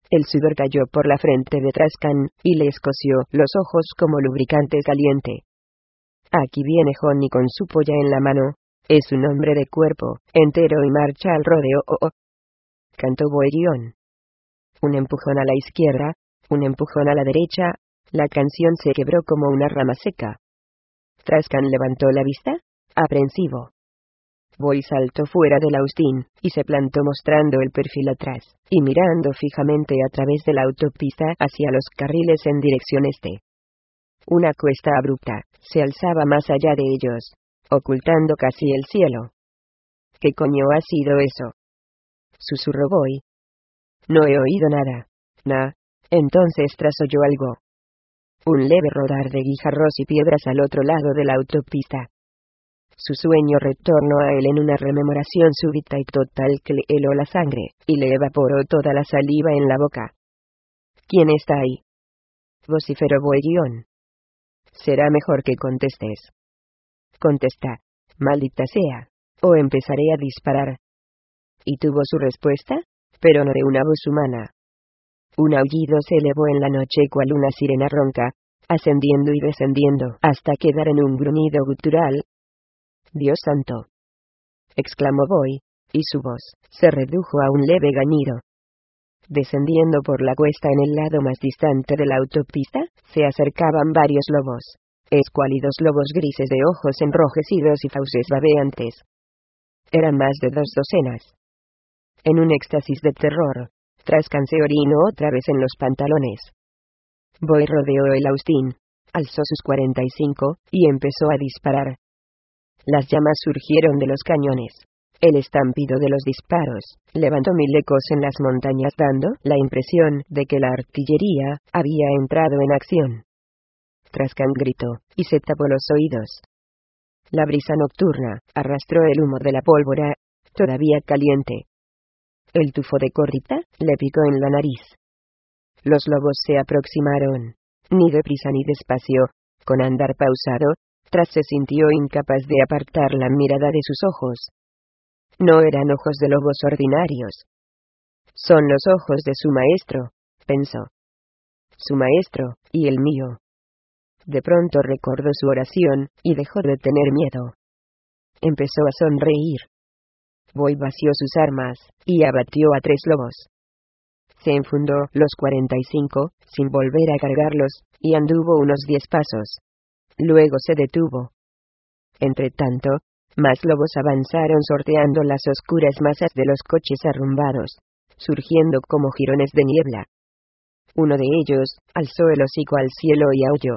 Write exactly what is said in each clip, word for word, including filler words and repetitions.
El sudor cayó por la frente de Trascan, y le escoció los ojos como lubricante caliente. Aquí viene Johnny con su polla en la mano. Es un hombre de cuerpo entero y marcha al rodeo. Oh, oh. Cantó Boherión. Un empujón a la izquierda, un empujón a la derecha. La canción se quebró como una rama seca. Trascan levantó la vista, aprensivo. Boy saltó fuera del Austin, y se plantó mostrando el perfil atrás, y mirando fijamente a través de la autopista hacia los carriles en dirección este. Una cuesta abrupta se alzaba más allá de ellos, ocultando casi el cielo. ¿Qué coño ha sido eso?, susurró Boy. No he oído nada. Nah. Entonces trasoyó algo. Un leve rodar de guijarros y piedras al otro lado de la autopista. Su sueño retornó a él en una rememoración súbita y total que le heló la sangre, y le evaporó toda la saliva en la boca. ¿Quién está ahí?, vociferó Boherión. Será mejor que contestes. Contesta, maldita sea, o empezaré a disparar. Y tuvo su respuesta, pero no de una voz humana. Un aullido se elevó en la noche cual una sirena ronca, ascendiendo y descendiendo hasta quedar en un gruñido gutural. «Dios santo», exclamó Boy, y su voz se redujo a un leve gañido. Descendiendo por la cuesta en el lado más distante de la autopista, se acercaban varios lobos. Escuálidos lobos grises de ojos enrojecidos y fauces babeantes. Eran más de dos docenas. En un éxtasis de terror, Trascan se orinó otra vez en los pantalones. Boy rodeó el Austin, alzó sus cuarenta y cinco, y empezó a disparar. Las llamas surgieron de los cañones. El estampido de los disparos levantó mil ecos en las montañas, dando la impresión de que la artillería había entrado en acción. Trascan gritó, y se tapó los oídos. La brisa nocturna arrastró el humo de la pólvora, todavía caliente. El tufo de corrita le picó en la nariz. Los lobos se aproximaron. Ni deprisa ni despacio, con andar pausado, Tras se sintió incapaz de apartar la mirada de sus ojos. No eran ojos de lobos ordinarios. Son los ojos de su maestro, pensó. Su maestro, y el mío. De pronto recordó su oración, y dejó de tener miedo. Empezó a sonreír. Boy vació sus armas, y abatió a tres lobos. Se enfundó los cuarenta y cinco, sin volver a cargarlos, y anduvo unos diez pasos. Luego se detuvo. Entretanto, más lobos avanzaron sorteando las oscuras masas de los coches arrumbados, surgiendo como jirones de niebla. Uno de ellos alzó el hocico al cielo y aulló.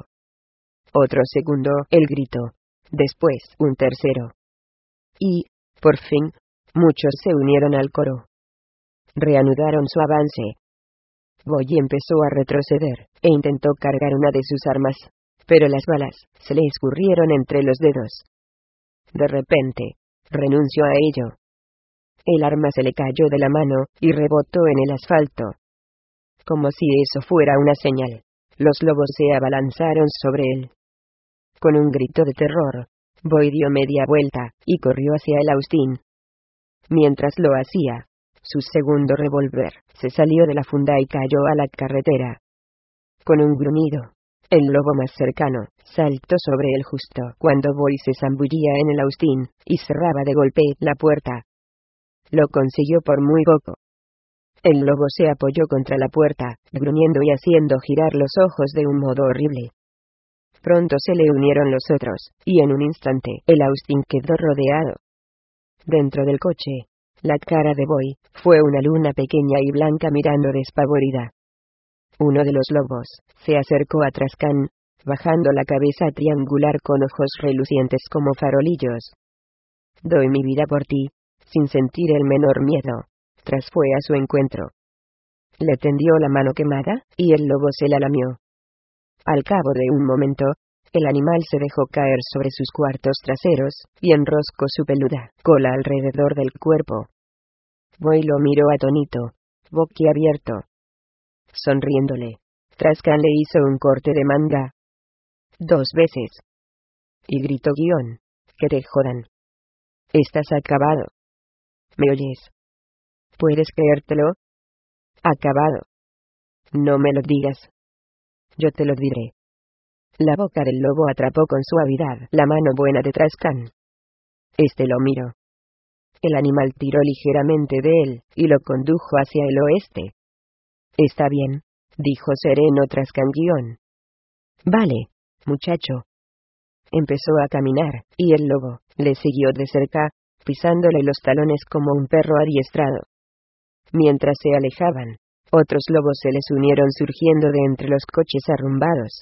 Otro segundo el grito. Después un tercero. Y, por fin, muchos se unieron al coro. Reanudaron su avance. Boy empezó a retroceder, e intentó cargar una de sus armas, pero las balas se le escurrieron entre los dedos. De repente, renunció a ello. El arma se le cayó de la mano, y rebotó en el asfalto. Como si eso fuera una señal, los lobos se abalanzaron sobre él. Con un grito de terror, Boy dio media vuelta, y corrió hacia el Austin. Mientras lo hacía, su segundo revólver se salió de la funda y cayó a la carretera. Con un gruñido, el lobo más cercano saltó sobre él justo cuando Boy se zambullía en el Austin, y cerraba de golpe la puerta. Lo consiguió por muy poco. El lobo se apoyó contra la puerta, gruñendo y haciendo girar los ojos de un modo horrible. Pronto se le unieron los otros, y en un instante el Austin quedó rodeado. Dentro del coche, la cara de Boy fue una luna pequeña y blanca mirando despavorida. Uno de los lobos se acercó a Trascan, bajando la cabeza triangular con ojos relucientes como farolillos. «Doy mi vida por ti», sin sentir el menor miedo. Tras fue a su encuentro. Le tendió la mano quemada, y el lobo se la lamió. Al cabo de un momento, el animal se dejó caer sobre sus cuartos traseros, y enroscó su peluda cola alrededor del cuerpo. Boy lo miró atónito, boquiabierto. Sonriéndole, Trascan le hizo un corte de manga. Dos veces. Y gritó guión, «¡Que te jodan! Estás acabado. ¿Me oyes? ¿Puedes creértelo? Acabado». No me lo digas. Yo te lo diré. La boca del lobo atrapó con suavidad la mano buena de Trascan. Este lo miró. El animal tiró ligeramente de él, y lo condujo hacia el oeste. Está bien, dijo sereno Trascan guión. Vale, muchacho. Empezó a caminar, y el lobo le siguió de cerca, pisándole los talones como un perro adiestrado. Mientras se alejaban, otros lobos se les unieron surgiendo de entre los coches arrumbados.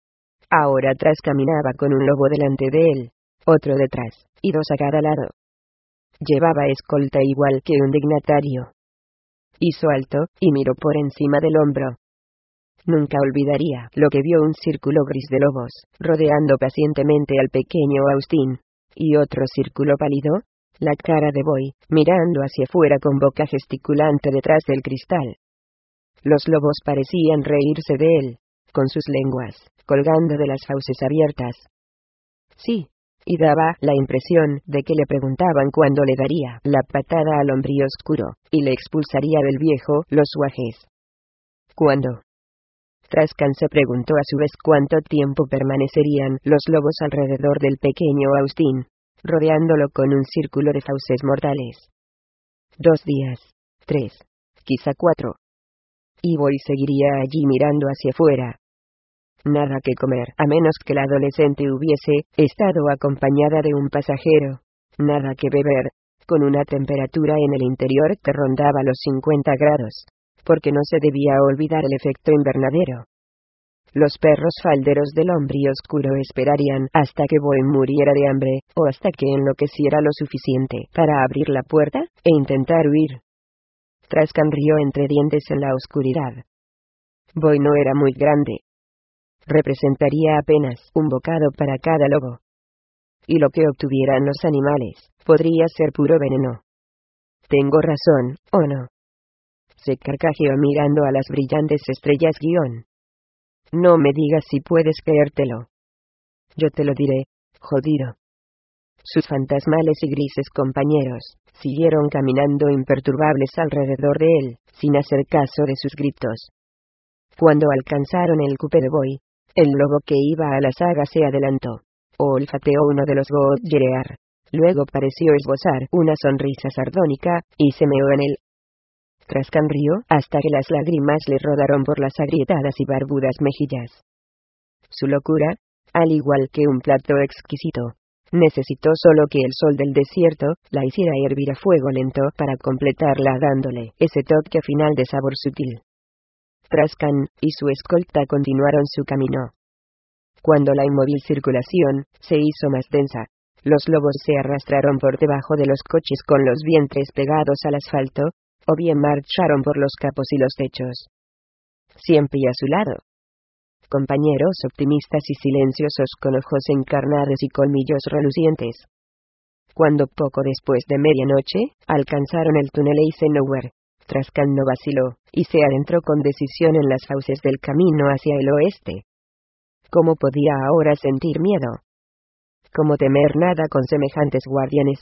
Ahora Tras caminaba con un lobo delante de él, otro detrás, y dos a cada lado. Llevaba escolta igual que un dignatario. Hizo alto, y miró por encima del hombro. Nunca olvidaría lo que vio: un círculo gris de lobos, rodeando pacientemente al pequeño Austin, y otro círculo pálido, la cara de Boy, mirando hacia afuera con boca gesticulante detrás del cristal. Los lobos parecían reírse de él, con sus lenguas colgando de las fauces abiertas. Sí, y daba la impresión de que le preguntaban cuándo le daría la patada al hombre oscuro, y le expulsaría del viejo los guajes. ¿Cuándo? Trascan se preguntó a su vez cuánto tiempo permanecerían los lobos alrededor del pequeño Austin, rodeándolo con un círculo de fauces mortales. Dos días, tres, quizá cuatro. Y Boy seguiría allí mirando hacia afuera. Nada que comer, a menos que la adolescente hubiese estado acompañada de un pasajero. Nada que beber, con una temperatura en el interior que rondaba los cincuenta grados, porque no se debía olvidar el efecto invernadero. Los perros falderos del hombre oscuro esperarían hasta que Boy muriera de hambre, o hasta que enloqueciera lo suficiente para abrir la puerta e intentar huir. Trascan rió entre dientes en la oscuridad. Boy no era muy grande. Representaría apenas un bocado para cada lobo. Y lo que obtuvieran los animales podría ser puro veneno. ¿Tengo razón, o no? Se carcajeó mirando a las brillantes estrellas guión. No me digas si puedes creértelo. Yo te lo diré, jodido. Sus fantasmales y grises compañeros siguieron caminando imperturbables alrededor de él, sin hacer caso de sus gritos. Cuando alcanzaron el cupé de Boy, el lobo que iba a la saga se adelantó. Olfateó uno de los Godgerear. Luego pareció esbozar una sonrisa sardónica, y se meó en él. Trascan rió hasta que las lágrimas le rodaron por las agrietadas y barbudas mejillas. Su locura, al igual que un plato exquisito, necesitó solo que el sol del desierto la hiciera hervir a fuego lento para completarla, dándole ese toque final de sabor sutil. Trascan y su escolta continuaron su camino. Cuando la inmóvil circulación se hizo más densa, los lobos se arrastraron por debajo de los coches con los vientres pegados al asfalto, o bien marcharon por los capos y los techos. Siempre a su lado. Compañeros optimistas y silenciosos con ojos encarnados y colmillos relucientes. Cuando poco después de medianoche, alcanzaron el túnel Eisenhower, Trascan no vaciló, y se adentró con decisión en las fauces del camino hacia el oeste. ¿Cómo podía ahora sentir miedo? ¿Cómo temer nada con semejantes guardianes?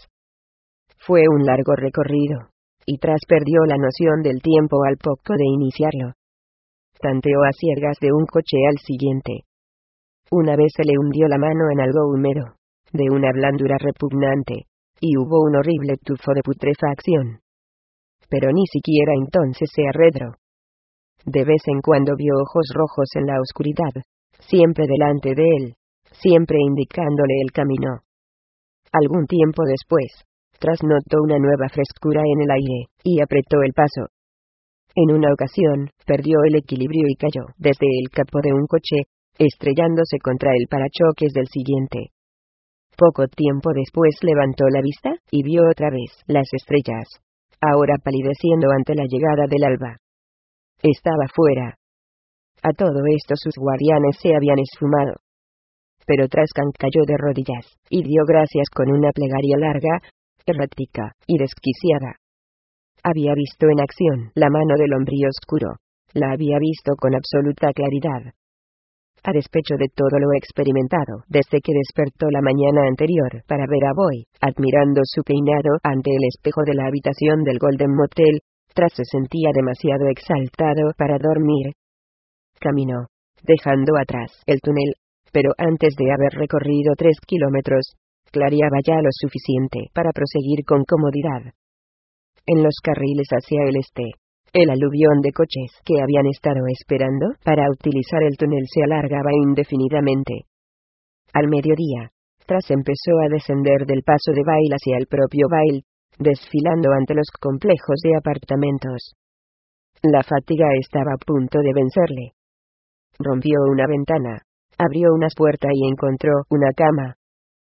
Fue un largo recorrido, y Tras perdió la noción del tiempo al poco de iniciarlo. Tanteó a ciegas de un coche al siguiente. Una vez se le hundió la mano en algo húmedo, de una blandura repugnante, y hubo un horrible tufo de putrefacción. Pero ni siquiera entonces se arredró. De vez en cuando vio ojos rojos en la oscuridad, siempre delante de él, siempre indicándole el camino. Algún tiempo después, Tras notó una nueva frescura en el aire, y apretó el paso. En una ocasión, perdió el equilibrio y cayó desde el capó de un coche, estrellándose contra el parachoques del siguiente. Poco tiempo después levantó la vista, y vio otra vez las estrellas, ahora palideciendo ante la llegada del alba. Estaba fuera. A todo esto sus guardianes se habían esfumado. Pero Trascan cayó de rodillas, y dio gracias con una plegaria larga, errática y desquiciada. Había visto en acción la mano del hombre oscuro. La había visto con absoluta claridad. A despecho de todo lo experimentado desde que despertó la mañana anterior para ver a Boy, admirando su peinado ante el espejo de la habitación del Golden Motel, Tras se sentía demasiado exaltado para dormir. caminó, dejando atrás el túnel, pero antes de haber recorrido tres kilómetros, clareaba ya lo suficiente para proseguir con comodidad. En los carriles hacia el este, el aluvión de coches que habían estado esperando para utilizar el túnel se alargaba indefinidamente. Al mediodía, Tras empezó a descender del paso de Bail hacia el propio Bail, desfilando ante los complejos de apartamentos. La fatiga estaba a punto de vencerle. Rompió una ventana, abrió una puertas y encontró una cama.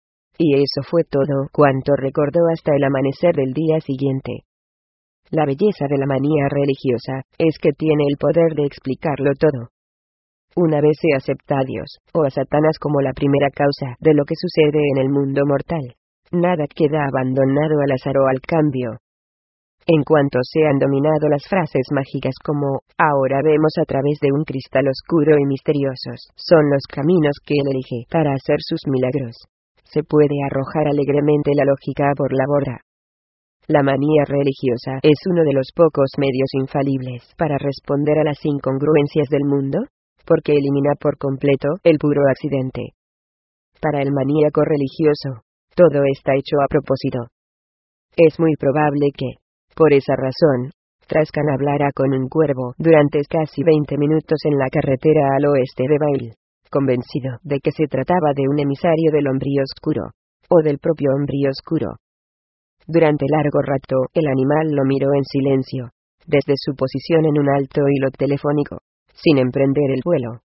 Y eso fue todo cuanto recordó hasta el amanecer del día siguiente. La belleza de la manía religiosa es que tiene el poder de explicarlo todo. Una vez se acepta a Dios, o a Satanás como la primera causa de lo que sucede en el mundo mortal, nada queda abandonado al azar o al cambio. En cuanto se han dominado las frases mágicas como, ahora vemos a través de un cristal oscuro y misteriosos, son los caminos que él elige para hacer sus milagros, se puede arrojar alegremente la lógica por la borda. La manía religiosa es uno de los pocos medios infalibles para responder a las incongruencias del mundo, porque elimina por completo el puro accidente. Para el maníaco religioso, todo está hecho a propósito. Es muy probable que, por esa razón, Trascan hablara con un cuervo durante casi veinte minutos en la carretera al oeste de Bail, convencido de que se trataba de un emisario del hombre oscuro, o del propio hombre oscuro. Durante largo rato, el animal lo miró en silencio, desde su posición en un alto hilo telefónico, sin emprender el vuelo.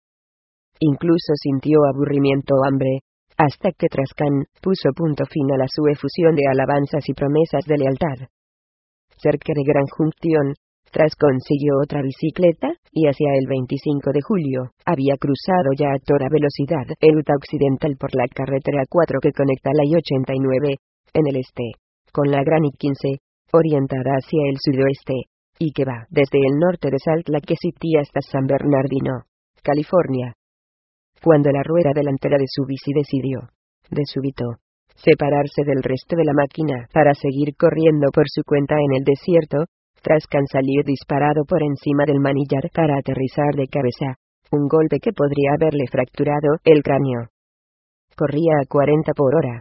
Incluso sintió aburrimiento o hambre, hasta que Trascan puso punto final a su efusión de alabanzas y promesas de lealtad. Cerca de Gran Junction, Tras consiguió otra bicicleta, y hacia el veinticinco de julio, había cruzado ya a toda velocidad el Utah Occidental por la carretera cuatro que conecta la I ochenta y nueve, en el este, con la Gran I quince, orientada hacia el sudoeste, y que va desde el norte de Salt Lake City hasta San Bernardino, California. Cuando la rueda delantera de su bici decidió, de súbito, separarse del resto de la máquina para seguir corriendo por su cuenta en el desierto, Trascan salió disparado por encima del manillar para aterrizar de cabeza, un golpe que podría haberle fracturado el cráneo. Corría a cuarenta por hora.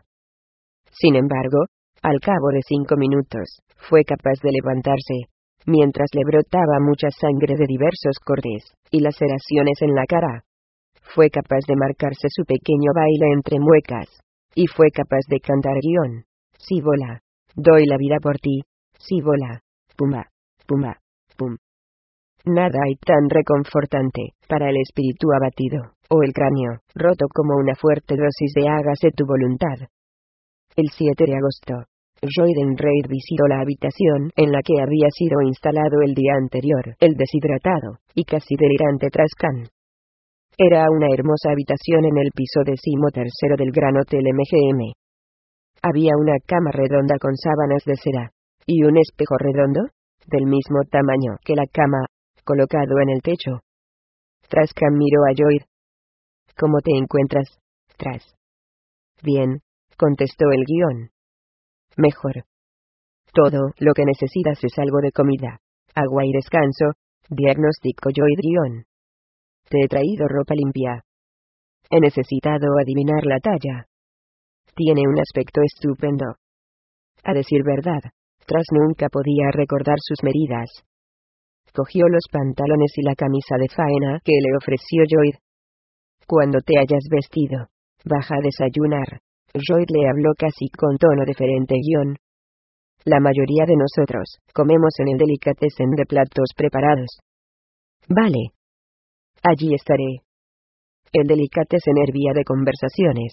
Sin embargo, al cabo de cinco minutos, fue capaz de levantarse, mientras le brotaba mucha sangre de diversos cortes y laceraciones en la cara. Fue capaz de marcarse su pequeño baile entre muecas, y fue capaz de cantar guión. Sí, bola, doy la vida por ti, sí, bola, pumba, pumba, pum. Nada hay tan reconfortante para el espíritu abatido, o el cráneo roto como una fuerte dosis de hágase tu voluntad. El siete de agosto, Joyden Reid visitó la habitación en la que había sido instalado el día anterior el deshidratado y casi delirante Trascan. Era una hermosa habitación en el piso decimotercero del Gran Hotel M G M. Había una cama redonda con sábanas de seda, y un espejo redondo, del mismo tamaño que la cama, colocado en el techo. Trascan miró a Joyd. ¿Cómo te encuentras, Tras? Bien, contestó el guión. Mejor. Todo lo que necesitas es algo de comida, agua y descanso, diagnóstico Joyd guión. Te he traído ropa limpia. He necesitado adivinar la talla. Tiene un aspecto estupendo. A decir verdad, Tras nunca podía recordar sus medidas. Cogió los pantalones y la camisa de faena que le ofreció Joyd. Cuando te hayas vestido, baja a desayunar. Joyd le habló casi con tono deferente guión. La mayoría de nosotros comemos en el delicatessen de platos preparados. Vale. Allí estaré. El delicatessen hervía de conversaciones.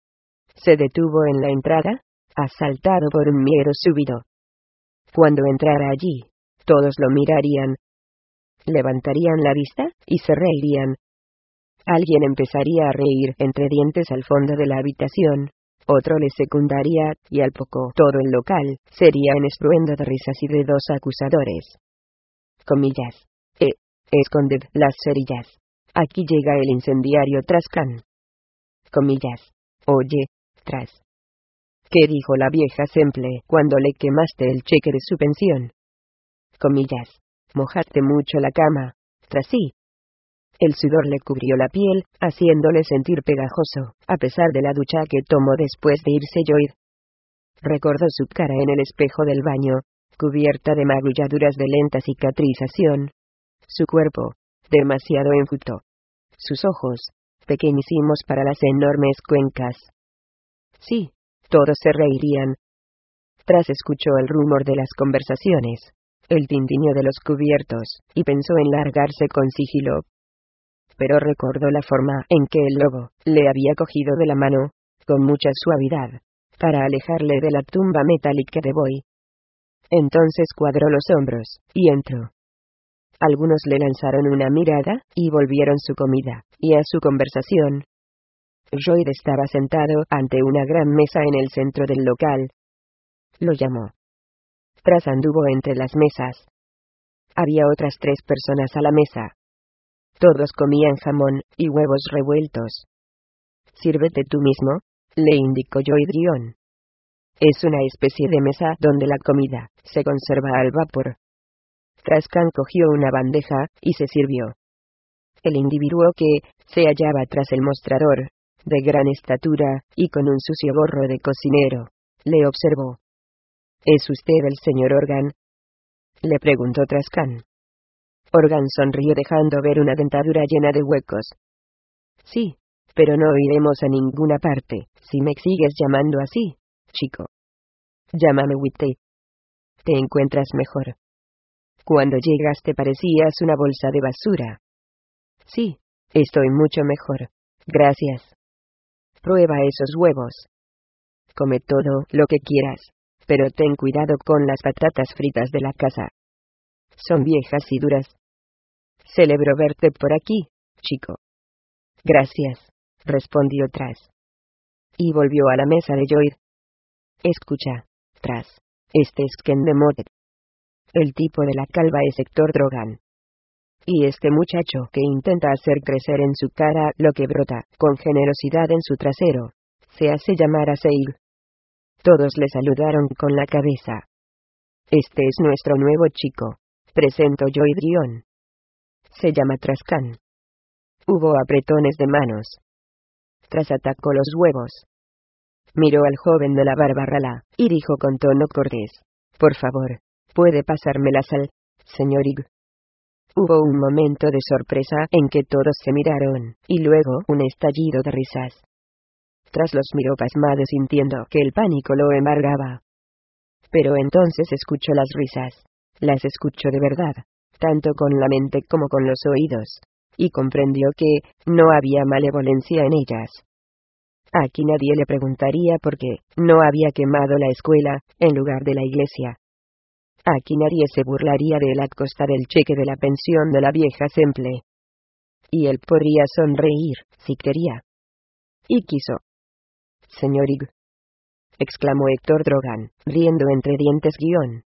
Se detuvo en la entrada, asaltado por un miedo súbito. Cuando entrara allí, todos lo mirarían. Levantarían la vista, y se reirían. Alguien empezaría a reír entre dientes al fondo de la habitación, otro le secundaría, y al poco todo el local sería en estruendo de risas y de dos acusadores. Comillas. Eh, esconded las cerillas. Aquí llega el incendiario Trascan. Comillas. Oye, Tras. ¿Qué dijo la vieja Semple cuando le quemaste el cheque de su pensión? Comillas. Mojaste mucho la cama, Tras. Sí. El sudor le cubrió la piel, haciéndole sentir pegajoso, a pesar de la ducha que tomó después de irse Lloyd. Recordó su cara en el espejo del baño, cubierta de magulladuras de lenta cicatrización. Su cuerpo, demasiado enjuto. Sus ojos, pequeñísimos para las enormes cuencas. Sí, todos se reirían. Tras escuchó el rumor de las conversaciones, el tintiño de los cubiertos, y pensó en largarse con sigilo. Pero recordó la forma en que el lobo le había cogido de la mano, con mucha suavidad, para alejarle de la tumba metálica de Boy. Entonces cuadró los hombros, y entró. Algunos le lanzaron una mirada, y volvieron su comida, y a su conversación. Lloyd estaba sentado ante una gran mesa en el centro del local. Lo llamó. Tras anduvo entre las mesas. Había otras tres personas a la mesa. Todos comían jamón y huevos revueltos. «Sírvete tú mismo», le indicó Lloyd Rion. Es una especie de mesa donde la comida se conserva al vapor. Trascan cogió una bandeja y se sirvió. El individuo que se hallaba tras el mostrador, de gran estatura y con un sucio gorro de cocinero, le observó. «¿Es usted el señor Organ?», le preguntó Trascan. Organ sonrió dejando ver una dentadura llena de huecos. «Sí, pero no iremos a ninguna parte si me sigues llamando así, chico. Llámame Whitey. ¿Te encuentras mejor? Cuando llegaste parecías una bolsa de basura». «Sí, estoy mucho mejor. Gracias. Prueba esos huevos. Come todo lo que quieras, pero ten cuidado con las patatas fritas de la casa. Son viejas y duras. Celebro verte por aquí, chico». «Gracias», respondió Tras. Y volvió a la mesa de Lloyd. «Escucha, Tras, este es Ken de Motet. El tipo de la calva es Héctor Drogan. Y este muchacho que intenta hacer crecer en su cara lo que brota con generosidad en su trasero, se hace llamar Aseil». Todos le saludaron con la cabeza. «Este es nuestro nuevo chico», presentó Lloyd Rion. «Se llama Trascan». Hubo apretones de manos. Tras atacó los huevos. Miró al joven de la barba rala, y dijo con tono cortés: «Por favor, ¿puede pasarme la sal, señor Ig?». Hubo un momento de sorpresa en que todos se miraron, y luego un estallido de risas. Tras los miró pasmado sintiendo que el pánico lo embargaba. Pero entonces escuchó las risas. Las escuchó de verdad, tanto con la mente como con los oídos, y comprendió que no había malevolencia en ellas. Aquí nadie le preguntaría por qué no había quemado la escuela en lugar de la iglesia. Aquí nadie se burlaría de él a costa del cheque de la pensión de la vieja Semple. Y él podría sonreír, si quería. Y quiso. «Señor Ig», exclamó Héctor Drogan, riendo entre dientes guión.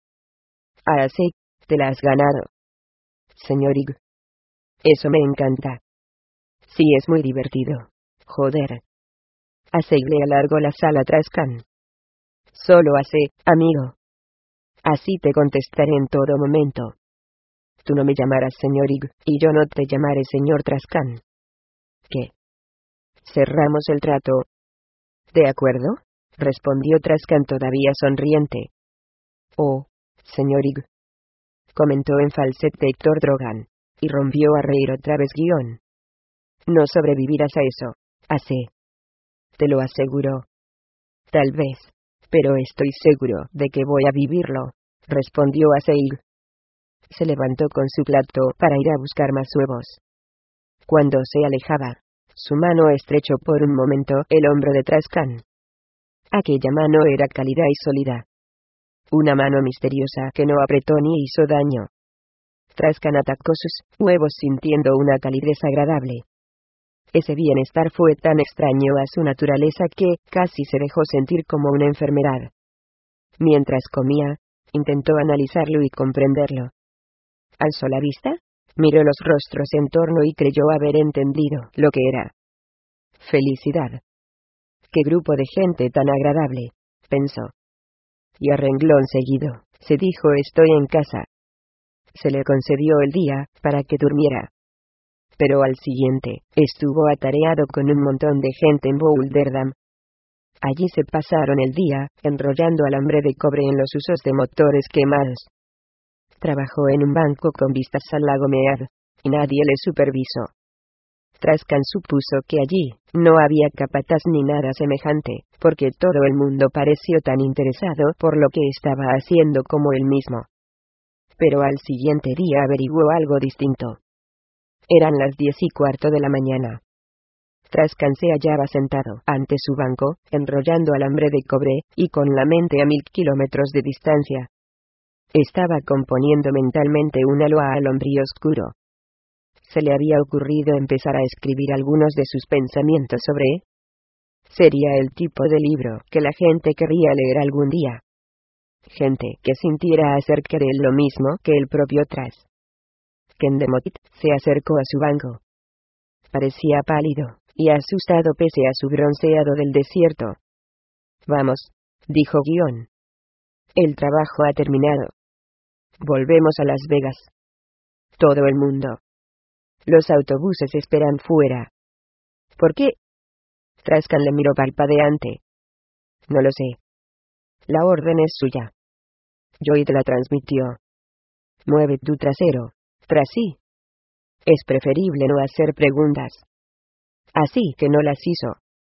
«Así, te la has ganado. Señor Ig. Eso me encanta. Sí, es muy divertido. Joder». Así le alargó la sala a Trascan. «Solo hace, amigo. Así te contestaré en todo momento. Tú no me llamarás señor Ig, y yo no te llamaré señor Trascan. ¿Qué? Cerramos el trato». «De acuerdo», respondió Trascan todavía sonriente. «Oh, señor Ig», comentó en falsete Héctor Drogan, y rompió a reír otra vez guión. «No sobrevivirás a eso, así. Te lo aseguro». «Tal vez, pero estoy seguro de que voy a vivirlo», respondió Aseil. Se levantó con su plato para ir a buscar más huevos. Cuando se alejaba, su mano estrechó por un momento el hombro de Trascan. Aquella mano era cálida y sólida. Una mano misteriosa que no apretó ni hizo daño. Trascan atacó sus huevos sintiendo una calidez agradable. Ese bienestar fue tan extraño a su naturaleza que casi se dejó sentir como una enfermedad. Mientras comía, intentó analizarlo y comprenderlo. Alzó la vista, miró los rostros en torno y creyó haber entendido lo que era. Felicidad. «Qué grupo de gente tan agradable», pensó. Y a renglón seguido, se dijo: «Estoy en casa». Se le concedió el día para que durmiera. pero al siguiente, estuvo atareado con un montón de gente en Boulderdam. Allí se pasaron el día, enrollando alambre de cobre en los usos de motores quemados. Trabajó en un banco con vistas al lago Mead, y nadie le supervisó. Trascan supuso que allí no había capataz ni nada semejante, porque todo el mundo pareció tan interesado por lo que estaba haciendo como él mismo. Pero al siguiente día averiguó algo distinto. Eran las diez y cuarto de la mañana. Trascan se hallaba sentado ante su banco, enrollando alambre de cobre, y con la mente a mil kilómetros de distancia. Estaba componiendo mentalmente un aloha al hombrío oscuro. Se le había ocurrido empezar a escribir algunos de sus pensamientos sobre... Sería el tipo de libro que la gente querría leer algún día. Gente que sintiera acerca de él lo mismo que el propio Tras. Kendemot se acercó a su banco. Parecía pálido y asustado pese a su bronceado del desierto. Vamos, dijo Guión. El trabajo ha terminado. Volvemos a Las Vegas. Todo el mundo. Los autobuses esperan fuera. ¿Por qué? Trascan le miró parpadeante. No lo sé. La orden es suya. Joy te la transmitió. Mueve tu trasero, Tracy. Es preferible no hacer preguntas. Así que no las hizo.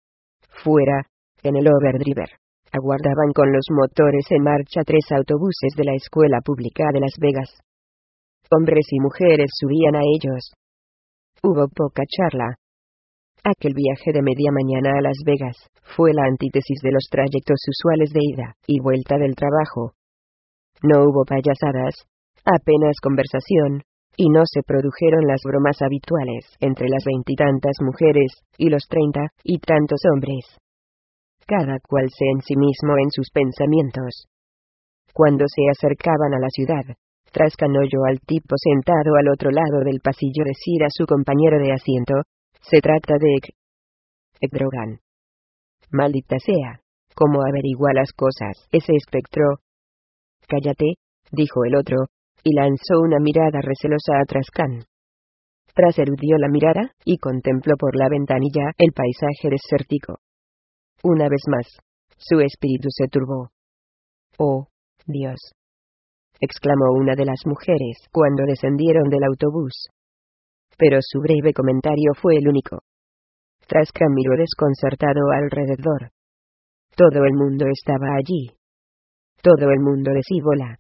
Fuera, en el Overdriver, aguardaban con los motores en marcha tres autobuses de la escuela pública de Las Vegas. Hombres y mujeres subían a ellos. Hubo poca charla. Aquel viaje de media mañana a Las Vegas fue la antítesis de los trayectos usuales de ida y vuelta del trabajo. No hubo payasadas, apenas conversación, y no se produjeron las bromas habituales entre las veintitantas mujeres y los treinta y tantos hombres. Cada cual se en sí mismo en sus pensamientos. Cuando se acercaban a la ciudad, Trascan oyó al tipo sentado al otro lado del pasillo decir a su compañero de asiento: se trata de Ek. Ek Drogan. Maldita sea, ¿cómo averigua las cosas ese espectro? Cállate, dijo el otro, y lanzó una mirada recelosa a Trascan. Tras eludió la mirada, y contempló por la ventanilla el paisaje desértico. Una vez más, su espíritu se turbó. ¡Oh, Dios!, exclamó una de las mujeres cuando descendieron del autobús. Pero su breve comentario fue el único. Trascan miró desconcertado alrededor. Todo el mundo estaba allí. Todo el mundo de Cibola.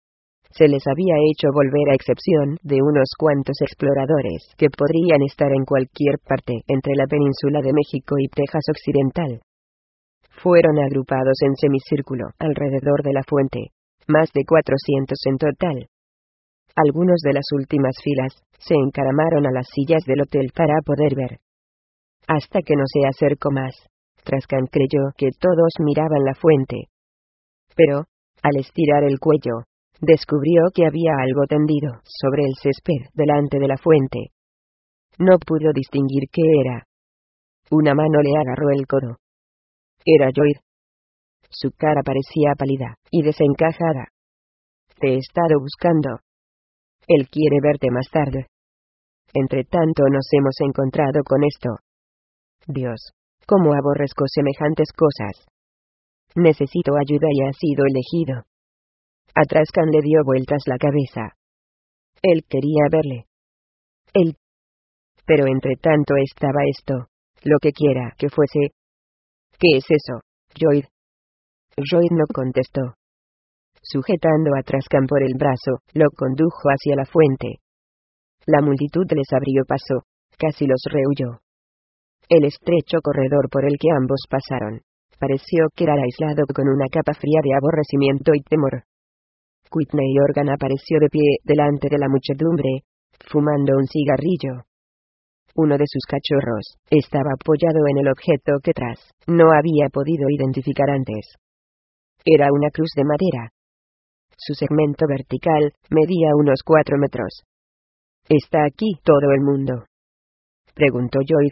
Se les había hecho volver a excepción de unos cuantos exploradores que podrían estar en cualquier parte entre la península de México y Texas Occidental. Fueron agrupados en semicírculo alrededor de la fuente, más de cuatrocientos en total. Algunos de las últimas filas se encaramaron a las sillas del hotel para poder ver. Hasta que no se acercó más, Trascan creyó que todos miraban la fuente. Pero, al estirar el cuello, descubrió que había algo tendido sobre el césped delante de la fuente. No pudo distinguir qué era. Una mano le agarró el codo. Era Lloyd. Su cara parecía pálida y desencajada. Te he estado buscando. Él quiere verte más tarde. Entre tanto nos hemos encontrado con esto. Dios, cómo aborrezco semejantes cosas. Necesito ayuda y ha sido elegido. A Trascan le dio vueltas la cabeza. Él quería verle. Él. Pero entre tanto estaba esto, lo que quiera que fuese. ¿Qué es eso, Lloyd? Lloyd no contestó. Sujetando a Trascan por el brazo, lo condujo hacia la fuente. La multitud les abrió paso, casi los rehuyó. El estrecho corredor por el que ambos pasaron pareció quedar aislado con una capa fría de aborrecimiento y temor. Whitney Organ apareció de pie delante de la muchedumbre, fumando un cigarrillo. Uno de sus cachorros estaba apoyado en el objeto que Tras no había podido identificar antes. Era una cruz de madera. Su segmento vertical medía unos cuatro metros. ¿Está aquí todo el mundo?, preguntó Lloyd.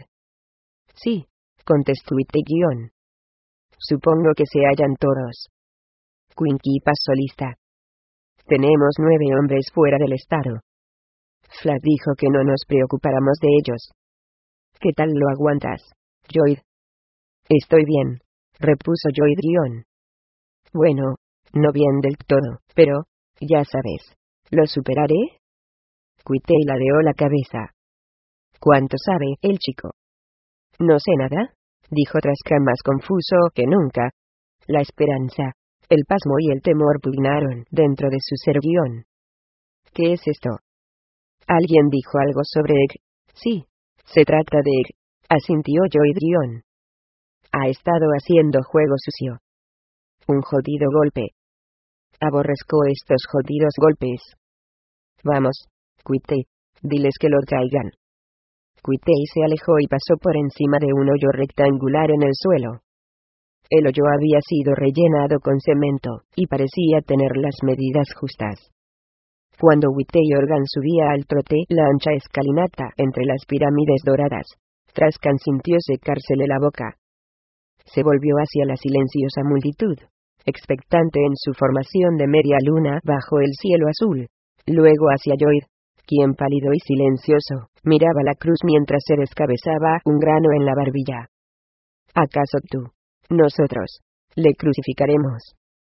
Sí, contestó Whitney. Supongo que se hallan todos. Quinky pasó lista. Tenemos nueve hombres fuera del estado. Flat dijo que no nos preocupáramos de ellos. ¿Qué tal lo aguantas, Lloyd? Estoy bien, repuso Lloyd Rion. Bueno, no bien del todo, pero, ya sabes, ¿lo superaré? Quitey ladeó la cabeza. ¿Cuánto sabe el chico? No sé nada, dijo Trascan más confuso que nunca. La esperanza, el pasmo y el temor pugnaron dentro de su ser guión. ¿Qué es esto? Alguien dijo algo sobre Egg. Sí, se trata de Egg, asintió Lloyd Rion. Ha estado haciendo juego sucio. Un jodido golpe. Aborrezco estos jodidos golpes. Vamos, Quitey, diles que lo traigan. Quitey se alejó y pasó por encima de un hoyo rectangular en el suelo. El hoyo había sido rellenado con cemento, y parecía tener las medidas justas. Cuando Quitey Organ subía al trote la ancha escalinata entre las pirámides doradas, Trascan sintió secársele la boca. Se volvió hacia la silenciosa multitud, expectante en su formación de media luna bajo el cielo azul, luego hacia Lloyd, quien pálido y silencioso, miraba la cruz mientras se descabezaba un grano en la barbilla. ¿Acaso tú, nosotros, le crucificaremos?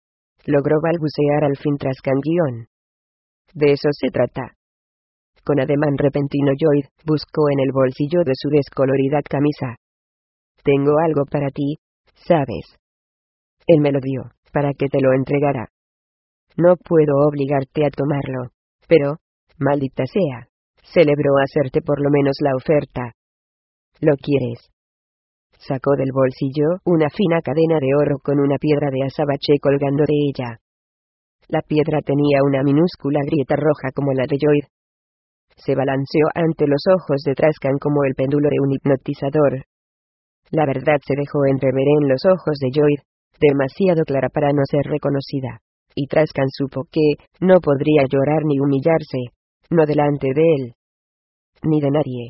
Logró balbucear al fin Trascan guión. De eso se trata. Con ademán repentino Lloyd buscó en el bolsillo de su descolorida camisa. Tengo algo para ti, ¿sabes? Él me lo dio, para que te lo entregara. No puedo obligarte a tomarlo, pero, maldita sea, celebró hacerte por lo menos la oferta. ¿Lo quieres? Sacó del bolsillo una fina cadena de oro con una piedra de azabache colgando de ella. La piedra tenía una minúscula grieta roja como la de Lloyd. Se balanceó ante los ojos de Trascan como el péndulo de un hipnotizador. La verdad se dejó entrever en los ojos de Lloyd, demasiado clara para no ser reconocida, y Trascan supo que no podría llorar ni humillarse, no delante de él, ni de nadie.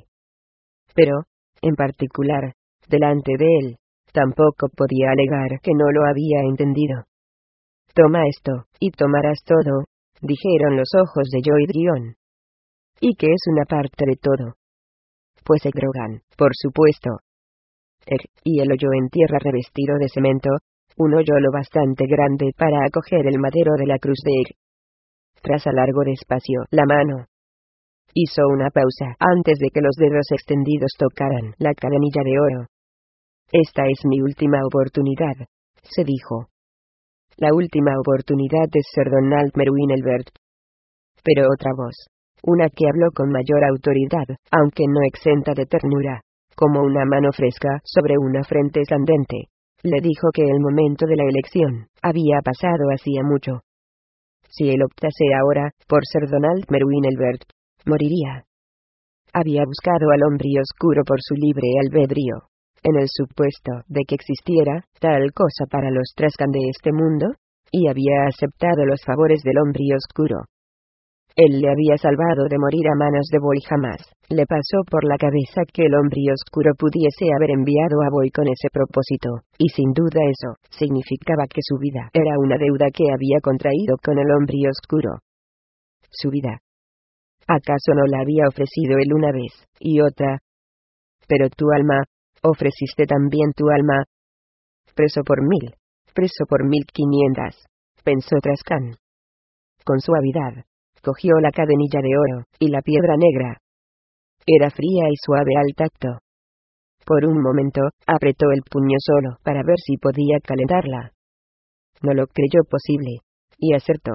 Pero, en particular, delante de él, tampoco podía alegar que no lo había entendido. Toma esto, y tomarás todo, dijeron los ojos de Lloyd Rion. ¿Y qué es una parte de todo? Pues Egg Drogan, por supuesto. Egg, y el hoyo en tierra revestido de cemento, un hoyo lo bastante grande para acoger el madero de la cruz de Egg. Tras alargó despacio la mano. Hizo una pausa antes de que los dedos extendidos tocaran la cadenilla de oro. Esta es mi última oportunidad, se dijo. La última oportunidad de Sir Donald Merwin-Elbert. Pero otra voz, una que habló con mayor autoridad, aunque no exenta de ternura, como una mano fresca sobre una frente candente, le dijo que el momento de la elección había pasado hacía mucho. Si él optase ahora por Sir Donald Merwin-Elbert, moriría. Había buscado al hombre oscuro por su libre albedrío, en el supuesto de que existiera tal cosa para los Trascan de este mundo, y había aceptado los favores del hombre oscuro. Él le había salvado de morir a manos de Boy. Jamás le pasó por la cabeza que el hombre oscuro pudiese haber enviado a Boy con ese propósito, y sin duda eso significaba que su vida era una deuda que había contraído con el hombre oscuro. Su vida. ¿Acaso no la había ofrecido él una vez, y otra? Pero tu alma, ofreciste también tu alma. Preso por mil, preso por mil quinientas, pensó Trascan. Con suavidad, cogió la cadenilla de oro, y la piedra negra. Era fría y suave al tacto. Por un momento, apretó el puño solo para ver si podía calentarla. No lo creyó posible, y acertó.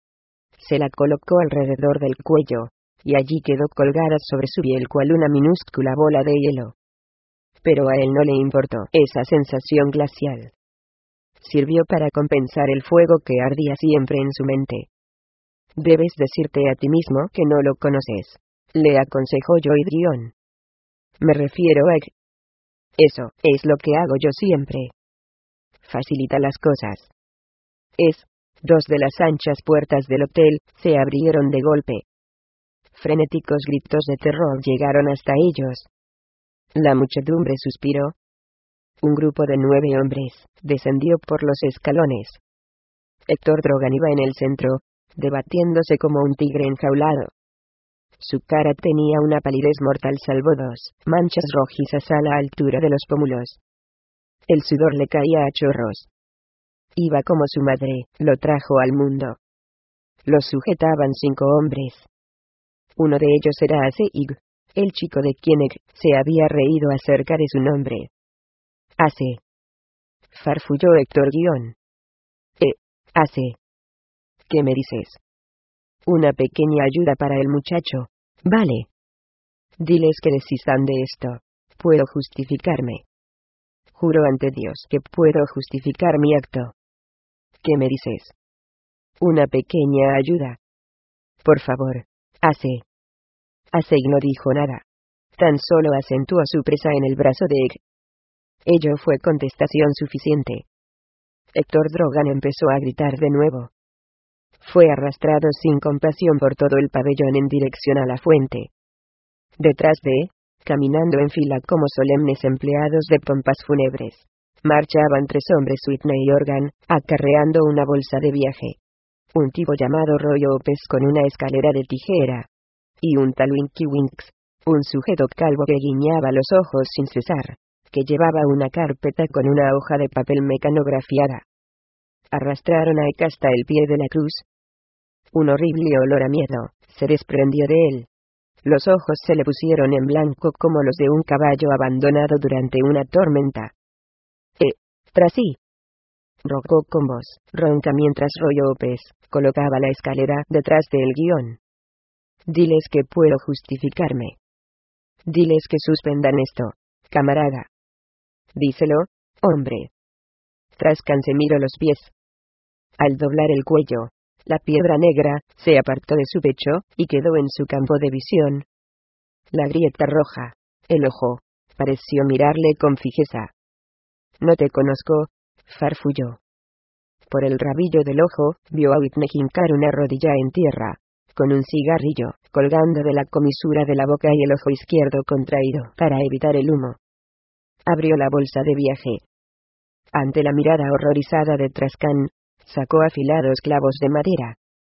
Se la colocó alrededor del cuello, y allí quedó colgada sobre su piel cual una minúscula bola de hielo. Pero a él no le importó esa sensación glacial. Sirvió para compensar el fuego que ardía siempre en su mente. Debes decirte a ti mismo que no lo conoces, le aconsejó Lloyd Rion. Me refiero a Egg. Eso es lo que hago yo siempre. Facilita las cosas. Es. Dos de las anchas puertas del hotel se abrieron de golpe. Frenéticos gritos de terror llegaron hasta ellos. La muchedumbre suspiró. Un grupo de nueve hombres descendió por los escalones. Héctor Drogan iba en el centro, debatiéndose como un tigre enjaulado. Su cara tenía una palidez mortal salvo dos manchas rojizas a la altura de los pómulos. El sudor le caía a chorros. Iba como su madre, lo trajo al mundo. Lo sujetaban cinco hombres. Uno de ellos era Aseig, el chico de quien Egg se había reído acerca de su nombre. Ase. Farfulló Héctor guión. Eh, Ase. ¿Qué me dices? Una pequeña ayuda para el muchacho. Vale. Diles que desistan de esto. Puedo justificarme. Juro ante Dios que puedo justificar mi acto. ¿Qué me dices? Una pequeña ayuda. Por favor, Ase. Ase no dijo nada. Tan solo acentuó su presa en el brazo de Egg. Ello fue contestación suficiente. Héctor Drogan empezó a gritar de nuevo. Fue arrastrado sin compasión por todo el pabellón en dirección a la fuente. Detrás de, caminando en fila como solemnes empleados de pompas fúnebres, marchaban tres hombres Whitney y Organ, acarreando una bolsa de viaje. Un tipo llamado Roy Opes con una escalera de tijera. Y un tal Winky Winks, un sujeto calvo que guiñaba los ojos sin cesar, que llevaba una carpeta con una hoja de papel mecanografiada. Arrastraron a Egg hasta el pie de la cruz. Un horrible olor a miedo se desprendió de él. Los ojos se le pusieron en blanco como los de un caballo abandonado durante una tormenta. Eh, Tracy, rogó con voz ronca mientras Roy Opes colocaba la escalera detrás del guión. Diles que puedo justificarme. Diles que suspendan esto, camarada. Díselo, hombre. Trascan se miró los pies. Al doblar el cuello, la piedra negra se apartó de su pecho y quedó en su campo de visión. La grieta roja, el ojo, pareció mirarle con fijeza. No te conozco, farfulló. Por el rabillo del ojo, vio a Whitney hincar una rodilla en tierra, con un cigarrillo colgando de la comisura de la boca y el ojo izquierdo contraído para evitar el humo. Abrió la bolsa de viaje. Ante la mirada horrorizada de Trascan, sacó afilados clavos de madera.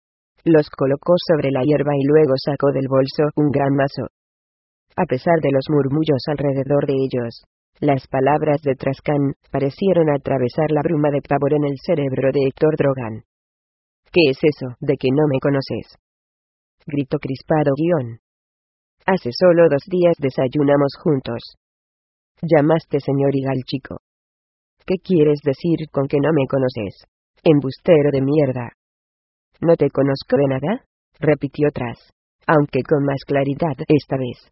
Los colocó sobre la hierba y luego sacó del bolso un gran mazo. A pesar de los murmullos alrededor de ellos, las palabras de Trascan parecieron atravesar la bruma de pavor en el cerebro de Héctor Drogan. ¿Qué es eso de que no me conoces? Gritó crispado guión. Hace solo dos días desayunamos juntos. Llamaste señoriga al chico. ¿Qué quieres decir con que no me conoces? Embustero de mierda. ¿No te conozco de nada? Repitió Tras, aunque con más claridad esta vez.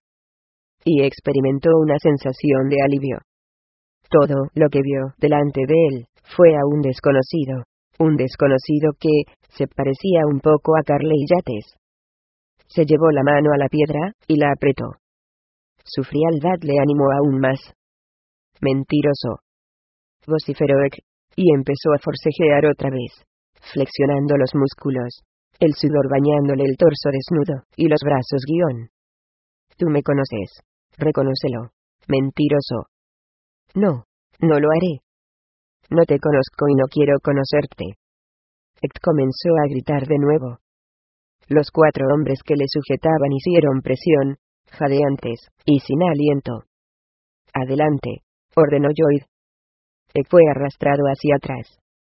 Y experimentó una sensación de alivio. Todo lo que vio delante de él fue a un desconocido, un desconocido que se parecía un poco a Carley Yates. Se llevó la mano a la piedra y la apretó. Su frialdad le animó aún más. Mentiroso, vociferó Egg, y empezó a forcejear otra vez, flexionando los músculos, el sudor bañándole el torso desnudo y los brazos guión. Tú me conoces, reconócelo, mentiroso. No, no lo haré. No te conozco y no quiero conocerte. Egg comenzó a gritar de nuevo. Los cuatro hombres que le sujetaban hicieron presión, jadeantes y sin aliento. Adelante, ordenó Lloyd. Egg fue arrastrado hacia atrás.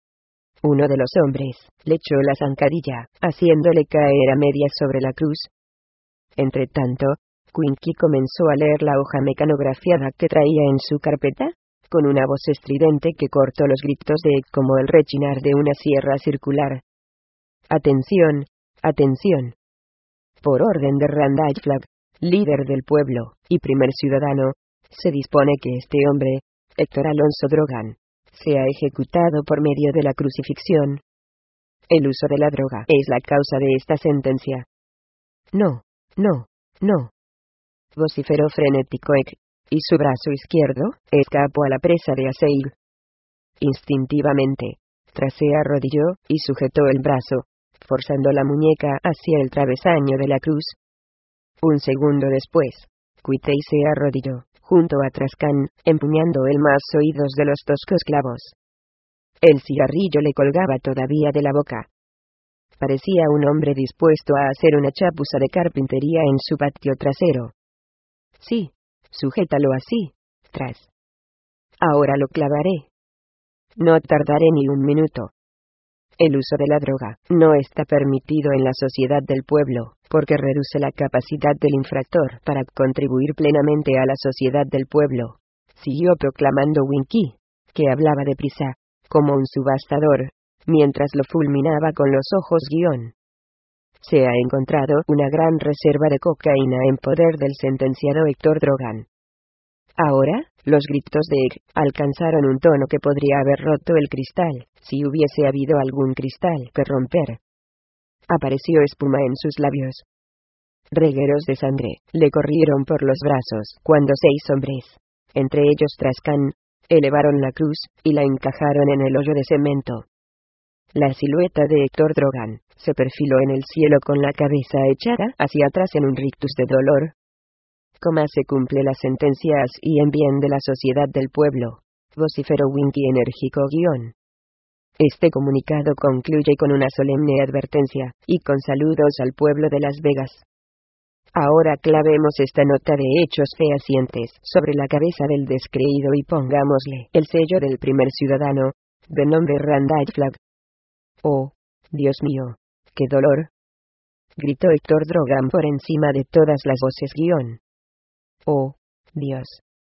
Uno de los hombres le echó la zancadilla, haciéndole caer a medias sobre la cruz. Entretanto, Winky comenzó a leer la hoja mecanografiada que traía en su carpeta, con una voz estridente que cortó los gritos de Egg como el rechinar de una sierra circular. Atención, atención. Por orden de Randall Flagg, líder del pueblo y primer ciudadano, se dispone que este hombre, Héctor Alonso Drogan, sea ejecutado por medio de la crucifixión. El uso de la droga es la causa de esta sentencia. No, no, no. Vociferó frenético Egg, y su brazo izquierdo escapó a la presa de Aseig. Instintivamente, Tras se arrodilló y sujetó el brazo, forzando la muñeca hacia el travesaño de la cruz. Un segundo después, Whitney se arrodilló, junto a Trascan, empuñando el más oídos de los toscos clavos. El cigarrillo le colgaba todavía de la boca. Parecía un hombre dispuesto a hacer una chapuza de carpintería en su patio trasero. Sí, sujétalo así, tras. Ahora lo clavaré. No tardaré ni un minuto. El uso de la droga no está permitido en la sociedad del pueblo, porque reduce la capacidad del infractor para contribuir plenamente a la sociedad del pueblo. Siguió proclamando Winky, que hablaba deprisa, como un subastador, mientras lo fulminaba con los ojos guión. Se ha encontrado una gran reserva de cocaína en poder del sentenciado Héctor Drogan. Ahora, los gritos de Egg alcanzaron un tono que podría haber roto el cristal, si hubiese habido algún cristal que romper. Apareció espuma en sus labios. Regueros de sangre le corrieron por los brazos cuando seis hombres, entre ellos Trascan, elevaron la cruz y la encajaron en el hoyo de cemento. La silueta de Héctor Drogan se perfiló en el cielo con la cabeza echada hacia atrás en un rictus de dolor. Cómo se cumple las sentencias y en bien de la sociedad del pueblo, vociferó Winky enérgico guión. Este comunicado concluye con una solemne advertencia, y con saludos al pueblo de Las Vegas. Ahora clavemos esta nota de hechos fehacientes sobre la cabeza del descreído y pongámosle el sello del primer ciudadano, de nombre Randall Flagg. Oh, Dios mío, qué dolor, gritó Héctor Drogan por encima de todas las voces guión. Oh, Dios.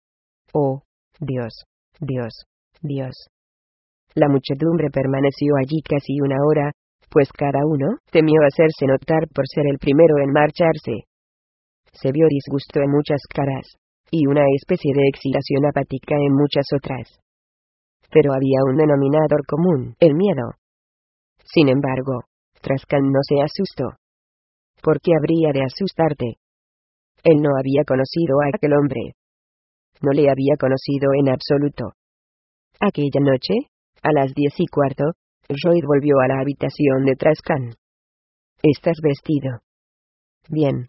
Oh, Dios, Dios, Dios. La muchedumbre permaneció allí casi una hora, pues cada uno temió hacerse notar por ser el primero en marcharse. Se vio disgusto en muchas caras, y una especie de excitación apática en muchas otras. Pero había un denominador común, el miedo. Sin embargo, Trascan no se asustó. ¿Por qué habría de asustarte? Él no había conocido a aquel hombre. No le había conocido en absoluto. Aquella noche, a las diez y cuarto, Lloyd volvió a la habitación de Trascan. ¿Estás vestido? Bien.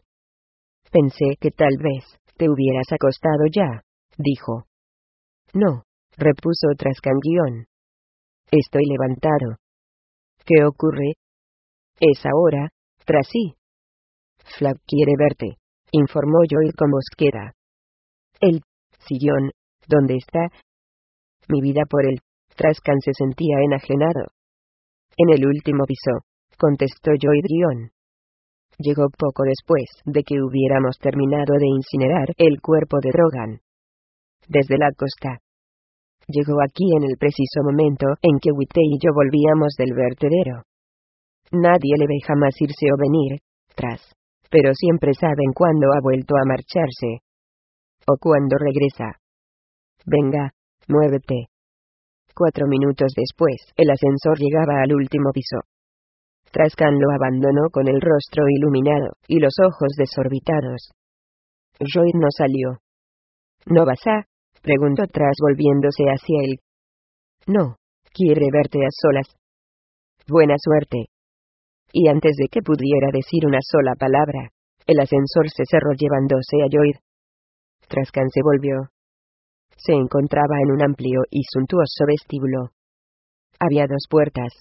Pensé que tal vez te hubieras acostado ya, dijo. No, repuso Trascan guión. Estoy levantado. ¿Qué ocurre? Es ahora, Tracy. Flagg quiere verte, informó Lloyd con bosqueda. El sillón, ¿dónde está? Mi vida por él. Trascan se sentía enajenado. En el último piso, contestó Lloyd guión. Llegó poco después de que hubiéramos terminado de incinerar el cuerpo de Drogan. Desde la costa. Llegó aquí en el preciso momento en que Whitney y yo volvíamos del vertedero. Nadie le ve jamás irse o venir, tras, pero siempre saben cuándo ha vuelto a marcharse. O cuándo regresa. Venga, muévete. Cuatro minutos después, el ascensor llegaba al último piso. Trascan lo abandonó con el rostro iluminado y los ojos desorbitados. Lloyd no salió. ¿No vas a? Preguntó Tras volviéndose hacia él. No, quiere verte a solas. Buena suerte. Y antes de que pudiera decir una sola palabra, el ascensor se cerró llevándose a Lloyd. Trascan se volvió. Se encontraba en un amplio y suntuoso vestíbulo. Había dos puertas.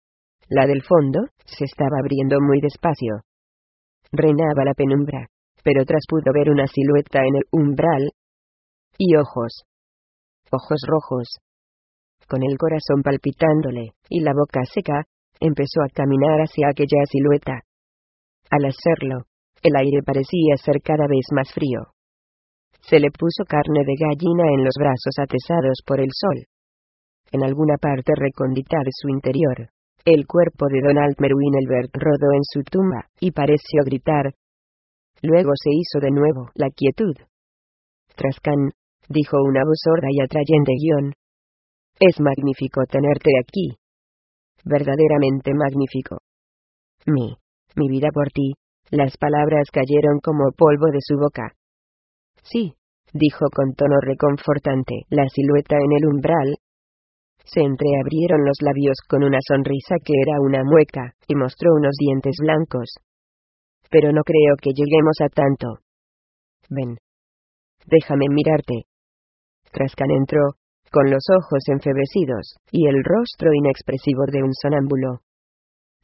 La del fondo se estaba abriendo muy despacio. Reinaba la penumbra, pero Tras pudo ver una silueta en el umbral. Y ojos. Ojos rojos. Con el corazón palpitándole, y la boca seca, empezó a caminar hacia aquella silueta. Al hacerlo, el aire parecía ser cada vez más frío. Se le puso carne de gallina en los brazos atesados por el sol. En alguna parte recóndita de su interior, el cuerpo de Donald Merwin-Elbert rodó en su tumba, y pareció gritar. Luego se hizo de nuevo la quietud. Trascan, dijo una voz sorda y atrayente guión. Es magnífico tenerte aquí. Verdaderamente magnífico. Mi, mi vida por ti. Las palabras cayeron como polvo de su boca. Sí, dijo con tono reconfortante la silueta en el umbral. Se entreabrieron los labios con una sonrisa que era una mueca, y mostró unos dientes blancos. Pero no creo que lleguemos a tanto. Ven. Déjame mirarte. Trascan entró, con los ojos enfebrecidos, y el rostro inexpresivo de un sonámbulo.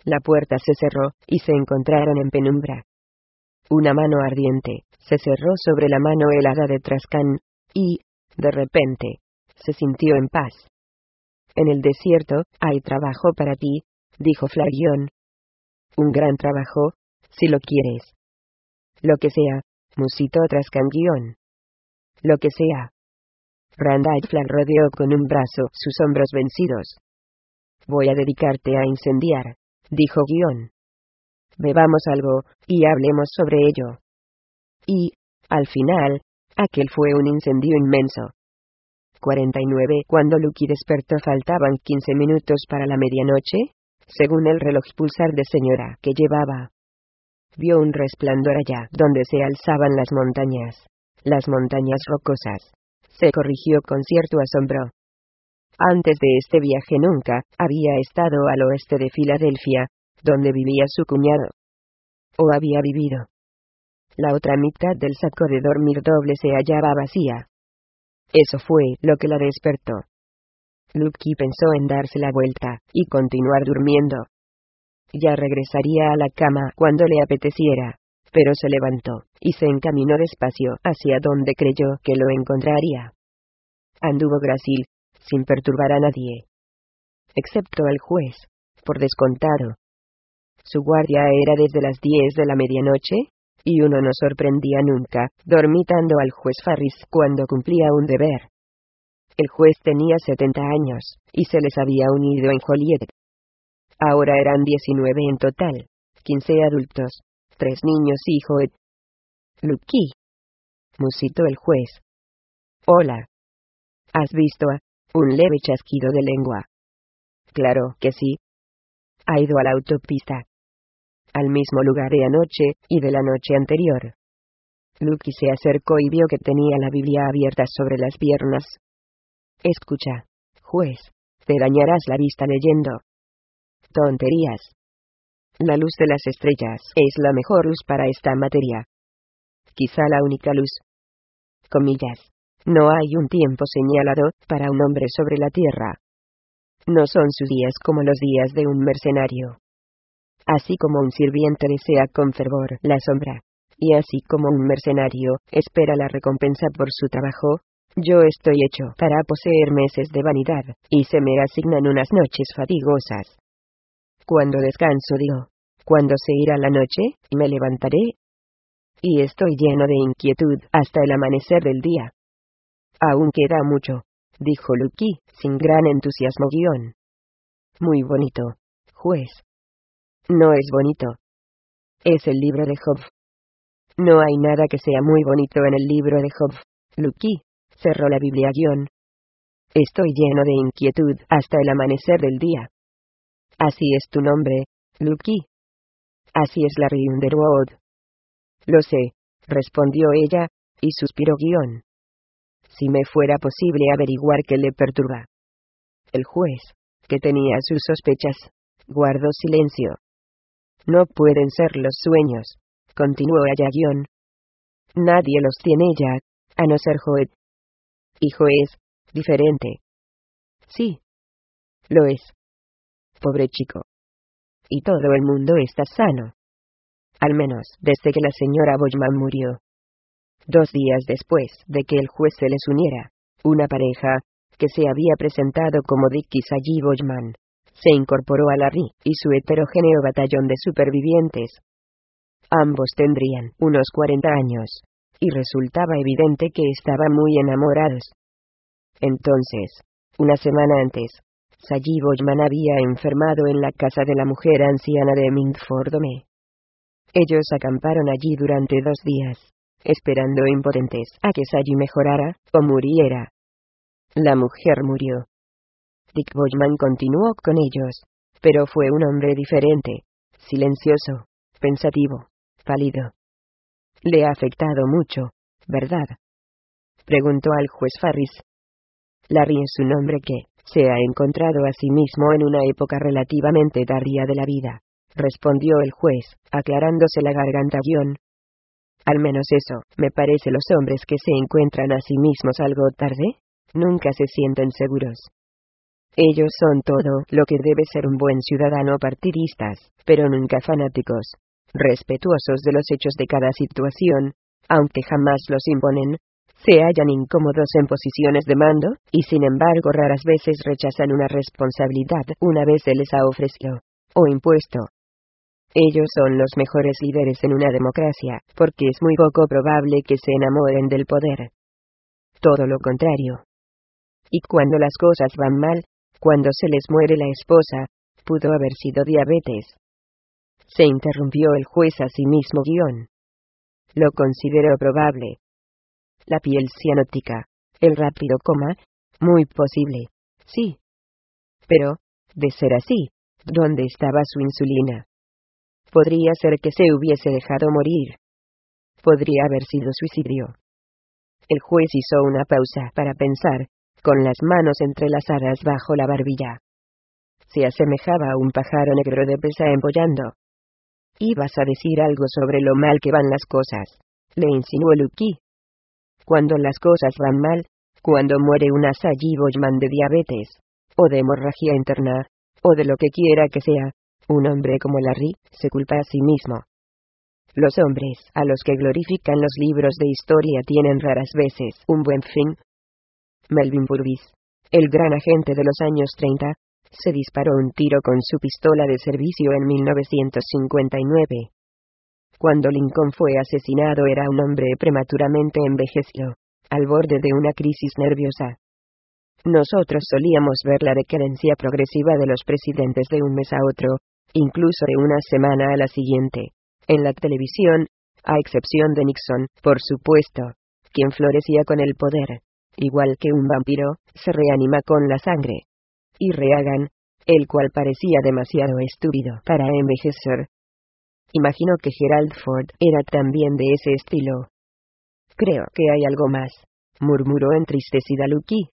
La puerta se cerró, y se encontraron en penumbra. Una mano ardiente se cerró sobre la mano helada de Trascan, y, de repente, se sintió en paz. En el desierto, hay trabajo para ti, dijo Flagión. Un gran trabajo, si lo quieres. Lo que sea, musitó Trascan-guión. Lo que sea. Randall Flagg rodeó con un brazo sus hombros vencidos. Voy a dedicarte a incendiar, dijo Guión. Bebamos algo, y hablemos sobre ello. Y, al final, aquel fue un incendio inmenso. cuarenta y nueve Cuando Lucky despertó faltaban quince minutos para la medianoche, según el reloj pulsar de señora que llevaba. Vio un resplandor allá donde se alzaban las montañas, las montañas rocosas. Se corrigió con cierto asombro. Antes de este viaje nunca había estado al oeste de Filadelfia, donde vivía su cuñado. O había vivido. La otra mitad del saco de dormir doble se hallaba vacía. Eso fue lo que la despertó. Lucky pensó en darse la vuelta y continuar durmiendo. Ya regresaría a la cama cuando le apeteciera, pero se levantó y se encaminó despacio hacia donde creyó que lo encontraría. Anduvo grácil, sin perturbar a nadie. Excepto al juez, por descontado. Su guardia era desde las diez de la medianoche, y uno no sorprendía nunca, dormitando al juez Farris cuando cumplía un deber. El juez tenía setenta años, y se les había unido en Joliet. Ahora eran diecinueve en total, quince adultos, tres niños y Joet. Lucky, musitó el juez. Hola. ¿Has visto a? Un leve chasquido de lengua. Claro que sí. Ha ido a la autopista. Al mismo lugar de anoche, y de la noche anterior. Lucky se acercó y vio que tenía la Biblia abierta sobre las piernas. Escucha, juez, te dañarás la vista leyendo. Tonterías. La luz de las estrellas es la mejor luz para esta materia. Quizá la única luz. Comillas. No hay un tiempo señalado para un hombre sobre la tierra. No son sus días como los días de un mercenario. Así como un sirviente desea con fervor la sombra, y así como un mercenario espera la recompensa por su trabajo, yo estoy hecho para poseer meses de vanidad, y se me asignan unas noches fatigosas. Cuando descanso digo, cuando se irá la noche, me levantaré. Y estoy lleno de inquietud hasta el amanecer del día. Aún queda mucho, dijo Lucky, sin gran entusiasmo guión. Muy bonito, juez. No es bonito. Es el libro de Job. No hay nada que sea muy bonito en el libro de Job. Lucky cerró la Biblia guión. Estoy lleno de inquietud hasta el amanecer del día. Así es tu nombre, Lucky. Así es Larry Underwood. Lo sé, respondió ella, y suspiró guión. Si me fuera posible averiguar qué le perturba. El juez, que tenía sus sospechas, guardó silencio. No pueden ser los sueños, continuó ella guión. Nadie los tiene ya, a no ser Joet. Y Joet es diferente. Sí. Lo es. Pobre chico. Y todo el mundo está sano. Al menos desde que la señora Boyman murió. Dos días después de que el juez se les uniera, una pareja, que se había presentado como Dick y Sally Boyman, se incorporó a Larry y su heterogéneo batallón de supervivientes. Ambos tendrían unos cuarenta años, y resultaba evidente que estaban muy enamorados. Entonces, una semana antes, Sally Boyman había enfermado en la casa de la mujer anciana de Mintford-Home. Ellos acamparon allí durante dos días, esperando impotentes a que Sally mejorara, o muriera. La mujer murió. Dick Boyman continuó con ellos, pero fue un hombre diferente, silencioso, pensativo, pálido. Le ha afectado mucho, ¿verdad? Preguntó al juez Farris. Larry es un hombre que se ha encontrado a sí mismo en una época relativamente tardía de la vida, respondió el juez, aclarándose la garganta guión. Al menos eso, me parece, los hombres que se encuentran a sí mismos algo tarde, nunca se sienten seguros. Ellos son todo lo que debe ser un buen ciudadano, partidistas, pero nunca fanáticos, respetuosos de los hechos de cada situación, aunque jamás los imponen, se hallan incómodos en posiciones de mando, y sin embargo raras veces rechazan una responsabilidad una vez se les ha ofrecido, o impuesto. Ellos son los mejores líderes en una democracia, porque es muy poco probable que se enamoren del poder. Todo lo contrario. Y cuando las cosas van mal, cuando se les muere la esposa, pudo haber sido diabetes. Se interrumpió el juez a sí mismo guión. Lo considero probable. La piel cianótica. El rápido coma. Muy posible. Sí. Pero, de ser así, ¿dónde estaba su insulina? Podría ser que se hubiese dejado morir. Podría haber sido suicidio. El juez hizo una pausa para pensar, con las manos entrelazadas bajo la barbilla. Se asemejaba a un pájaro negro de presa empollando. «Ibas a decir algo sobre lo mal que van las cosas», le insinuó Lucky. «Cuando las cosas van mal, cuando muere una Sally Bowman de diabetes, o de hemorragia interna, o de lo que quiera que sea, un hombre como Larry se culpa a sí mismo. Los hombres a los que glorifican los libros de historia tienen raras veces un buen fin». Melvin Purvis, el gran agente de los años treinta, se disparó un tiro con su pistola de servicio en mil novecientos cincuenta y nueve. Cuando Lincoln fue asesinado era un hombre prematuramente envejecido, al borde de una crisis nerviosa. Nosotros solíamos ver la decadencia progresiva de los presidentes de un mes a otro, incluso de una semana a la siguiente, en la televisión, a excepción de Nixon, por supuesto, quien florecía con el poder, igual que un vampiro, se reanima con la sangre. Y Reagan, el cual parecía demasiado estúpido para envejecer. Imagino que Gerald Ford era también de ese estilo. «Creo que hay algo más», murmuró entristecida Lucky.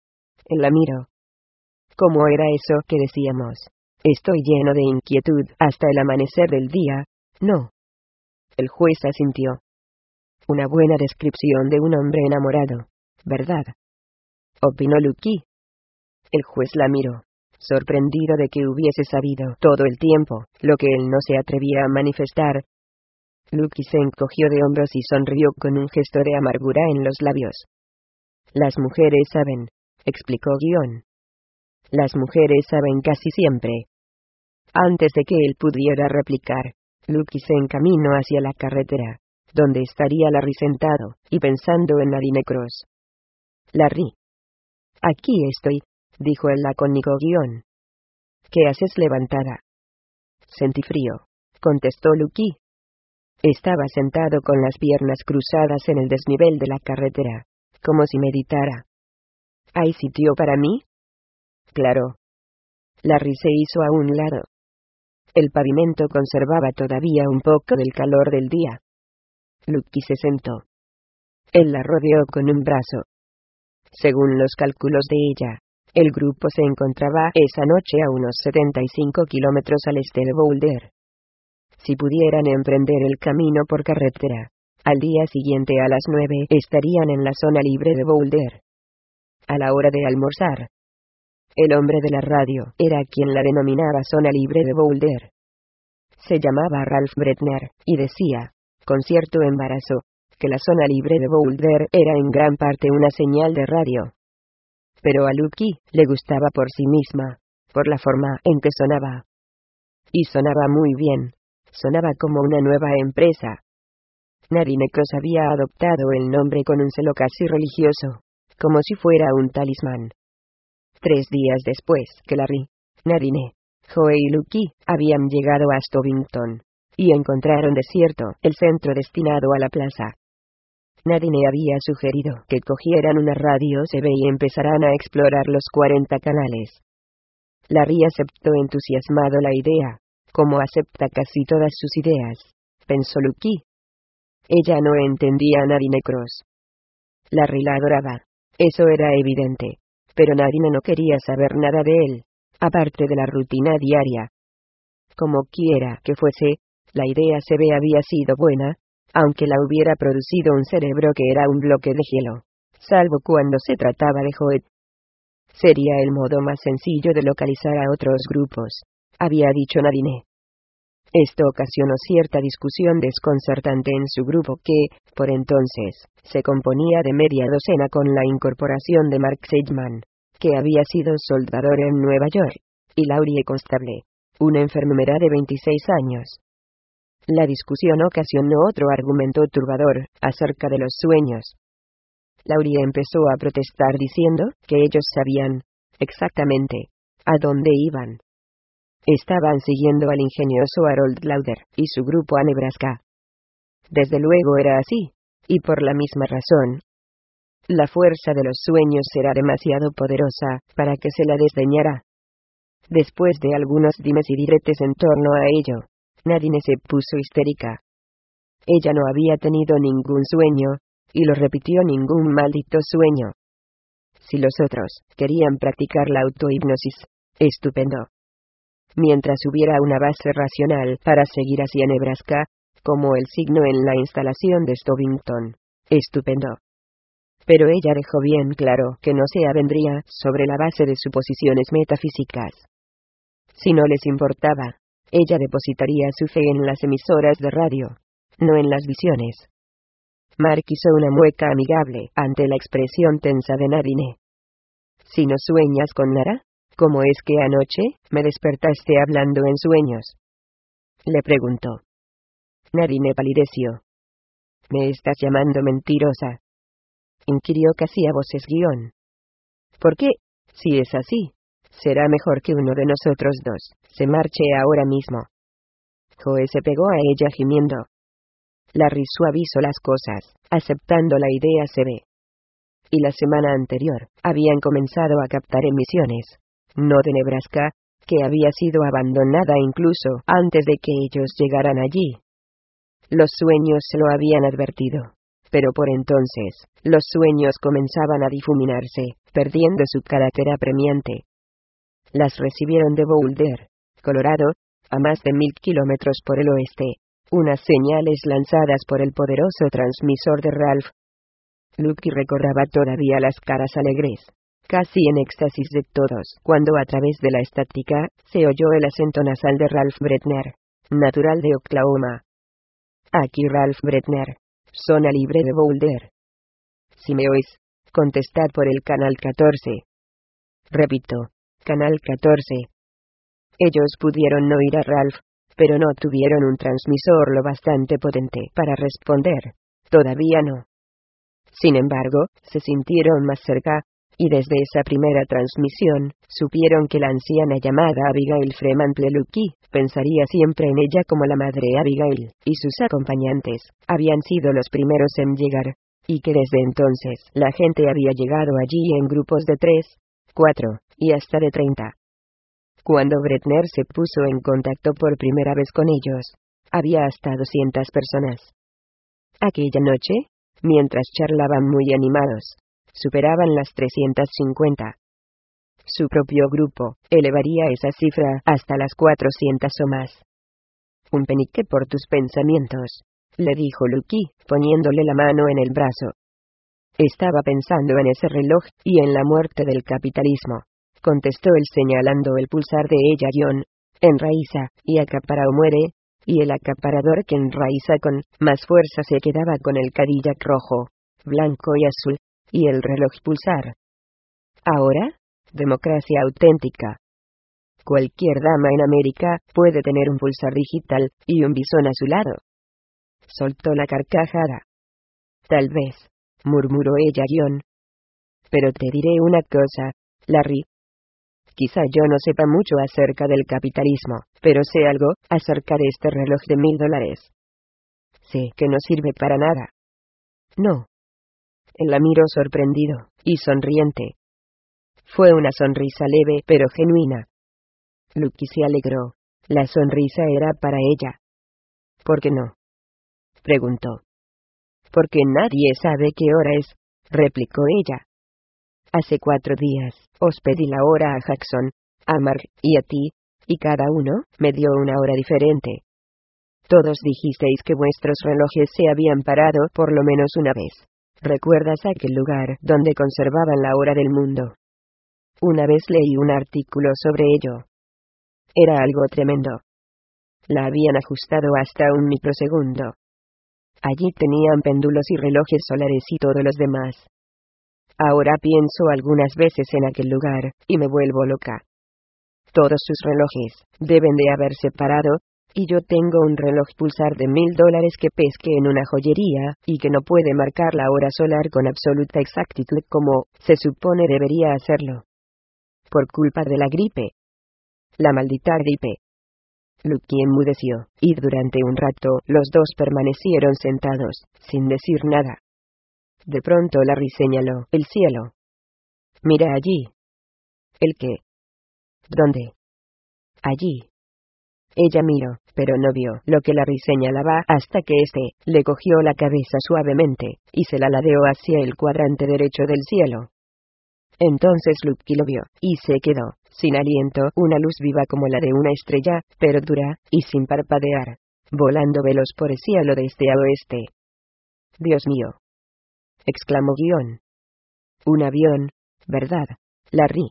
Él la miró. «¿Cómo era eso que decíamos? Estoy lleno de inquietud hasta el amanecer del día, ¿no?». El juez asintió. «Una buena descripción de un hombre enamorado, ¿verdad?», opinó Lucky. El juez la miró, sorprendido de que hubiese sabido todo el tiempo lo que él no se atrevía a manifestar. Lucky se encogió de hombros y sonrió con un gesto de amargura en los labios. «Las mujeres saben», explicó guión. «Las mujeres saben casi siempre». Antes de que él pudiera replicar, Lucky se encaminó hacia la carretera, donde estaría Larry sentado, y pensando en Nadine Cross. «Larry». «Aquí estoy», dijo el lacónico guión. «¿Qué haces levantada?» «Sentí frío», contestó Lucky. Estaba sentado con las piernas cruzadas en el desnivel de la carretera, como si meditara. «¿Hay sitio para mí?» «Claro». Larry se hizo a un lado. El pavimento conservaba todavía un poco del calor del día. Lucky se sentó. Él la rodeó con un brazo. Según los cálculos de ella, el grupo se encontraba esa noche a unos setenta y cinco kilómetros al este de Boulder. Si pudieran emprender el camino por carretera, al día siguiente a las nueve estarían en la zona libre de Boulder. A la hora de almorzar. El hombre de la radio era quien la denominaba zona libre de Boulder. Se llamaba Ralph Bretner, y decía, con cierto embarazo, que la zona libre de Boulder era en gran parte una señal de radio. Pero a Lucky le gustaba por sí misma, por la forma en que sonaba. Y sonaba muy bien, sonaba como una nueva empresa. Nadine Cross había adoptado el nombre con un celo casi religioso, como si fuera un talismán. Tres días después que Larry, Nadine, Joe y Lucky habían llegado a Stovington, y encontraron desierto el centro destinado a la plaza. Nadine había sugerido que cogieran una radio C B y empezaran a explorar los cuarenta canales. Larry aceptó entusiasmado la idea, como acepta casi todas sus ideas, pensó Lucky. Ella no entendía a Nadine Cross. Larry la adoraba, eso era evidente, pero Nadine no quería saber nada de él, aparte de la rutina diaria. Como quiera que fuese, la idea C B había sido buena, aunque la hubiera producido un cerebro que era un bloque de hielo, salvo cuando se trataba de Joe. Sería el modo más sencillo de localizar a otros grupos, había dicho Nadine. Esto ocasionó cierta discusión desconcertante en su grupo que, por entonces, se componía de media docena con la incorporación de Mark Sedgman, que había sido soldador en Nueva York, y Laurie Constable, una enfermera de veintiséis años. La discusión ocasionó otro argumento turbador, acerca de los sueños. Laurie empezó a protestar diciendo que ellos sabían, exactamente, a dónde iban. Estaban siguiendo al ingenioso Harold Lauder y su grupo a Nebraska. Desde luego era así, y por la misma razón. La fuerza de los sueños era demasiado poderosa para que se la desdeñara. Después de algunos dimes y diretes en torno a ello, Nadine se puso histérica. Ella no había tenido ningún sueño, y lo repitió ningún maldito sueño. Si los otros querían practicar la autohipnosis, estupendo. Mientras hubiera una base racional para seguir hacia Nebraska, como el signo en la instalación de Stovington, estupendo. Pero ella dejó bien claro que no se avendría sobre la base de suposiciones metafísicas. Si no les importaba, ella depositaría su fe en las emisoras de radio, no en las visiones. Mark hizo una mueca amigable ante la expresión tensa de Nadine. Si no sueñas con Lara, ¿cómo es que anoche me despertaste hablando en sueños? Le preguntó. Nadine palideció. ¿Me estás llamando mentirosa?, inquirió casi a voces guión. ¿Por qué? Si es así, será mejor que uno de nosotros dos se marche ahora mismo. Joe se pegó a ella gimiendo. Larry suavizó las cosas, aceptando la idea se ve. Y la semana anterior, habían comenzado a captar emisiones, no de Nebraska, que había sido abandonada incluso antes de que ellos llegaran allí. Los sueños se lo habían advertido. Pero por entonces, los sueños comenzaban a difuminarse, perdiendo su carácter apremiante. Las recibieron de Boulder, Colorado, a más de mil kilómetros por el oeste, unas señales lanzadas por el poderoso transmisor de Ralph. Lucky recordaba todavía las caras alegres, casi en éxtasis de todos, cuando a través de la estática, se oyó el acento nasal de Ralph Bretner, natural de Oklahoma. Aquí Ralph Bretner. Zona libre de Boulder. Si me oís, contestad por el canal catorce. Repito, canal catorce. Ellos pudieron no oír a Ralph, pero no tuvieron un transmisor lo bastante potente para responder. Todavía no. Sin embargo, se sintieron más cerca, y desde esa primera transmisión, supieron que la anciana llamada Abigail Freeman Lucky pensaría siempre en ella como la madre Abigail, y sus acompañantes habían sido los primeros en llegar, y que desde entonces la gente había llegado allí en grupos de tres, cuatro, y hasta de treinta. Cuando Bretner se puso en contacto por primera vez con ellos, había hasta doscientas personas. Aquella noche, mientras charlaban muy animados, superaban las trescientas cincuenta. Su propio grupo elevaría esa cifra hasta las cuatrocientas o más. Un penique por tus pensamientos, le dijo Lucky, poniéndole la mano en el brazo. Estaba pensando en ese reloj y en la muerte del capitalismo, contestó él señalando el pulsar de ella John. Enraiza, y acapara o muere, y el acaparador que enraiza con más fuerza se quedaba con el Cadillac rojo, blanco y azul, y el reloj pulsar. Ahora, democracia auténtica. Cualquier dama en América puede tener un pulsar digital y un bisón a su lado. Soltó la carcajada. Tal vez, murmuró ella guión. Pero te diré una cosa, Larry. Quizá yo no sepa mucho acerca del capitalismo, pero sé algo acerca de este reloj de mil dólares. Sé que no sirve para nada. No. Él la miró sorprendido y sonriente. Fue una sonrisa leve pero genuina. Lucky se alegró. La sonrisa era para ella. ¿Por qué no?, preguntó. Porque nadie sabe qué hora es, replicó ella. Hace cuatro días, os pedí la hora a Jackson, a Mark y a ti, y cada uno me dio una hora diferente. Todos dijisteis que vuestros relojes se habían parado por lo menos una vez. ¿Recuerdas aquel lugar donde conservaban la hora del mundo? Una vez leí un artículo sobre ello. Era algo tremendo. La habían ajustado hasta un microsegundo. Allí tenían péndulos y relojes solares y todos los demás. Ahora pienso algunas veces en aquel lugar, y me vuelvo loca. Todos sus relojes deben de haberse parado, y yo tengo un reloj pulsar de mil dólares que pesqué en una joyería, y que no puede marcar la hora solar con absoluta exactitud como se supone debería hacerlo. Por culpa de la gripe. La maldita gripe. Lucky enmudeció, y durante un rato los dos permanecieron sentados, sin decir nada. De pronto Larry señaló el cielo. Mira allí. ¿El qué? ¿Dónde? Allí. Ella miró, pero no vio lo que Larry señalaba hasta que éste le cogió la cabeza suavemente, y se la ladeó hacia el cuadrante derecho del cielo. Entonces Lucky lo vio, y se quedó, sin aliento, una luz viva como la de una estrella, pero dura, y sin parpadear, volando veloz por el cielo de este a oeste. Dios mío, exclamó Guión. Un avión, ¿verdad, Larry?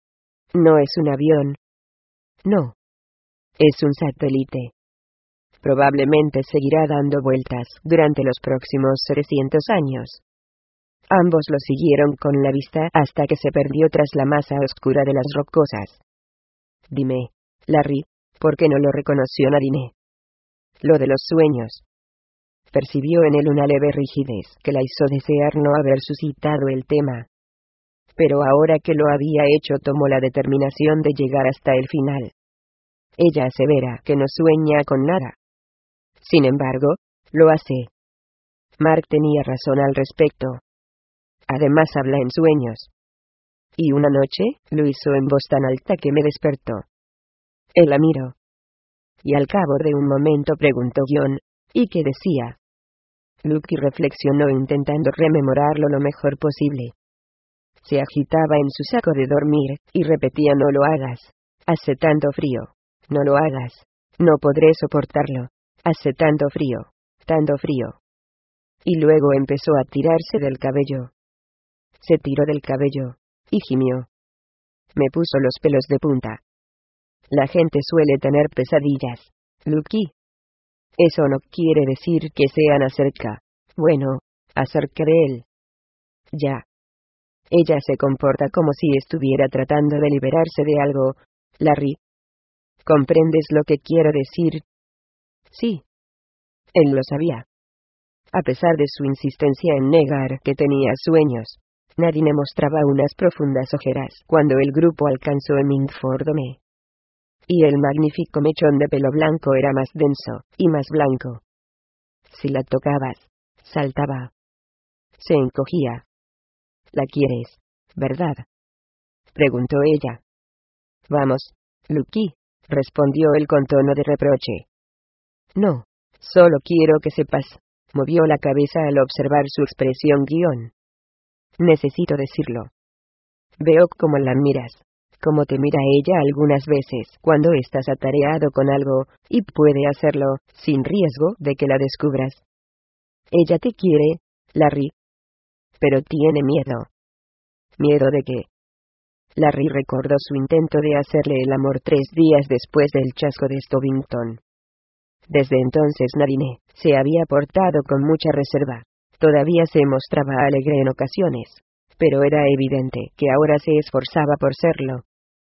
No es un avión. No. Es un satélite. Probablemente seguirá dando vueltas durante los próximos trescientos años. Ambos lo siguieron con la vista hasta que se perdió tras la masa oscura de las rocosas. Dime, Larry, ¿por qué no lo reconoció Nadine? Lo de los sueños. Percibió en él una leve rigidez que la hizo desear no haber suscitado el tema. Pero ahora que lo había hecho tomó la determinación de llegar hasta el final. Ella asevera que no sueña con nada. Sin embargo, lo hace. Mark tenía razón al respecto. Además habla en sueños. Y una noche, lo hizo en voz tan alta que me despertó. Él la miró. Y al cabo de un momento preguntó Guión, ¿y qué decía? Lucky reflexionó intentando rememorarlo lo mejor posible. Se agitaba en su saco de dormir, y repetía no lo hagas. Hace tanto frío. No lo hagas. No podré soportarlo. Hace tanto frío. Tanto frío. Y luego empezó a tirarse del cabello. Se tiró del cabello. Y gimió. Me puso los pelos de punta. La gente suele tener pesadillas, Lucky. Eso no quiere decir que sean acerca. Bueno, acerca de él. Ya. Ella se comporta como si estuviera tratando de liberarse de algo, Larry. ¿Comprendes lo que quiero decir? Sí. Él lo sabía. A pesar de su insistencia en negar que tenía sueños, Nadine mostraba unas profundas ojeras cuando el grupo alcanzó Hemingford-Dome. Y el magnífico mechón de pelo blanco era más denso, y más blanco. Si la tocabas, saltaba. Se encogía. ¿La quieres, verdad?, preguntó ella. Vamos, Lucky, respondió él con tono de reproche. No, solo quiero que sepas, movió la cabeza al observar su expresión guión. Necesito decirlo. Veo cómo la miras, como te mira ella algunas veces cuando estás atareado con algo, y puede hacerlo, sin riesgo de que la descubras. Ella te quiere, Larry. Pero tiene miedo. ¿Miedo de qué? Larry recordó su intento de hacerle el amor tres días después del chasco de Stovington. Desde entonces Nadine se había portado con mucha reserva. Todavía se mostraba alegre en ocasiones, pero era evidente que ahora se esforzaba por serlo.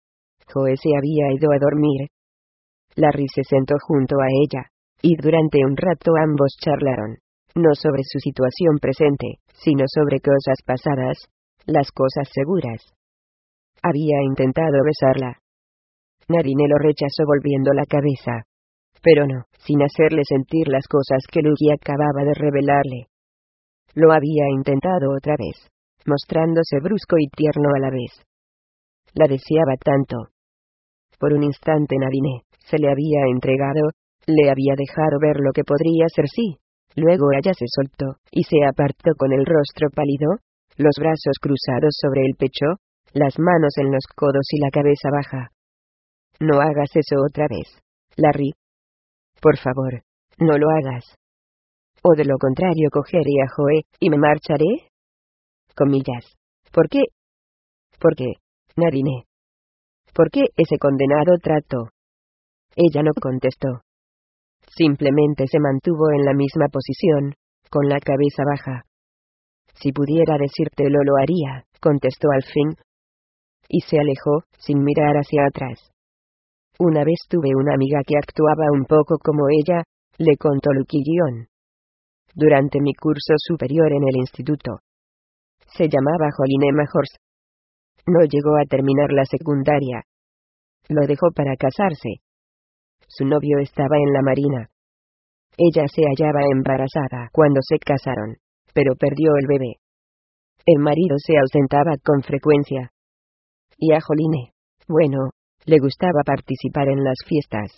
Joe se había ido a dormir. Larry se sentó junto a ella, y durante un rato ambos charlaron, no sobre su situación presente, sino sobre cosas pasadas, las cosas seguras. Había intentado besarla. Nadine lo rechazó volviendo la cabeza. Pero no, sin hacerle sentir las cosas que Lucky acababa de revelarle. Lo había intentado otra vez, mostrándose brusco y tierno a la vez. La deseaba tanto. Por un instante Nadine se le había entregado, le había dejado ver lo que podría ser sí. Luego ella se soltó, y se apartó con el rostro pálido, los brazos cruzados sobre el pecho, las manos en los codos y la cabeza baja. No hagas eso otra vez, Larry. Por favor, no lo hagas. O de lo contrario cogeré a Joe, y me marcharé. Comillas. ¿Por qué? ¿Por qué? Narine. ¿Por qué ese condenado trato? Ella no contestó. Simplemente se mantuvo en la misma posición, con la cabeza baja. Si pudiera decírtelo lo haría, contestó al fin. Y se alejó, sin mirar hacia atrás. Una vez tuve una amiga que actuaba un poco como ella, le contó Lucky Gion. Durante mi curso superior en el instituto. Se llamaba Jolene Majors. No llegó a terminar la secundaria. Lo dejó para casarse. Su novio estaba en la marina. Ella se hallaba embarazada cuando se casaron, pero perdió el bebé. El marido se ausentaba con frecuencia. Y a Jolene, bueno, le gustaba participar en las fiestas.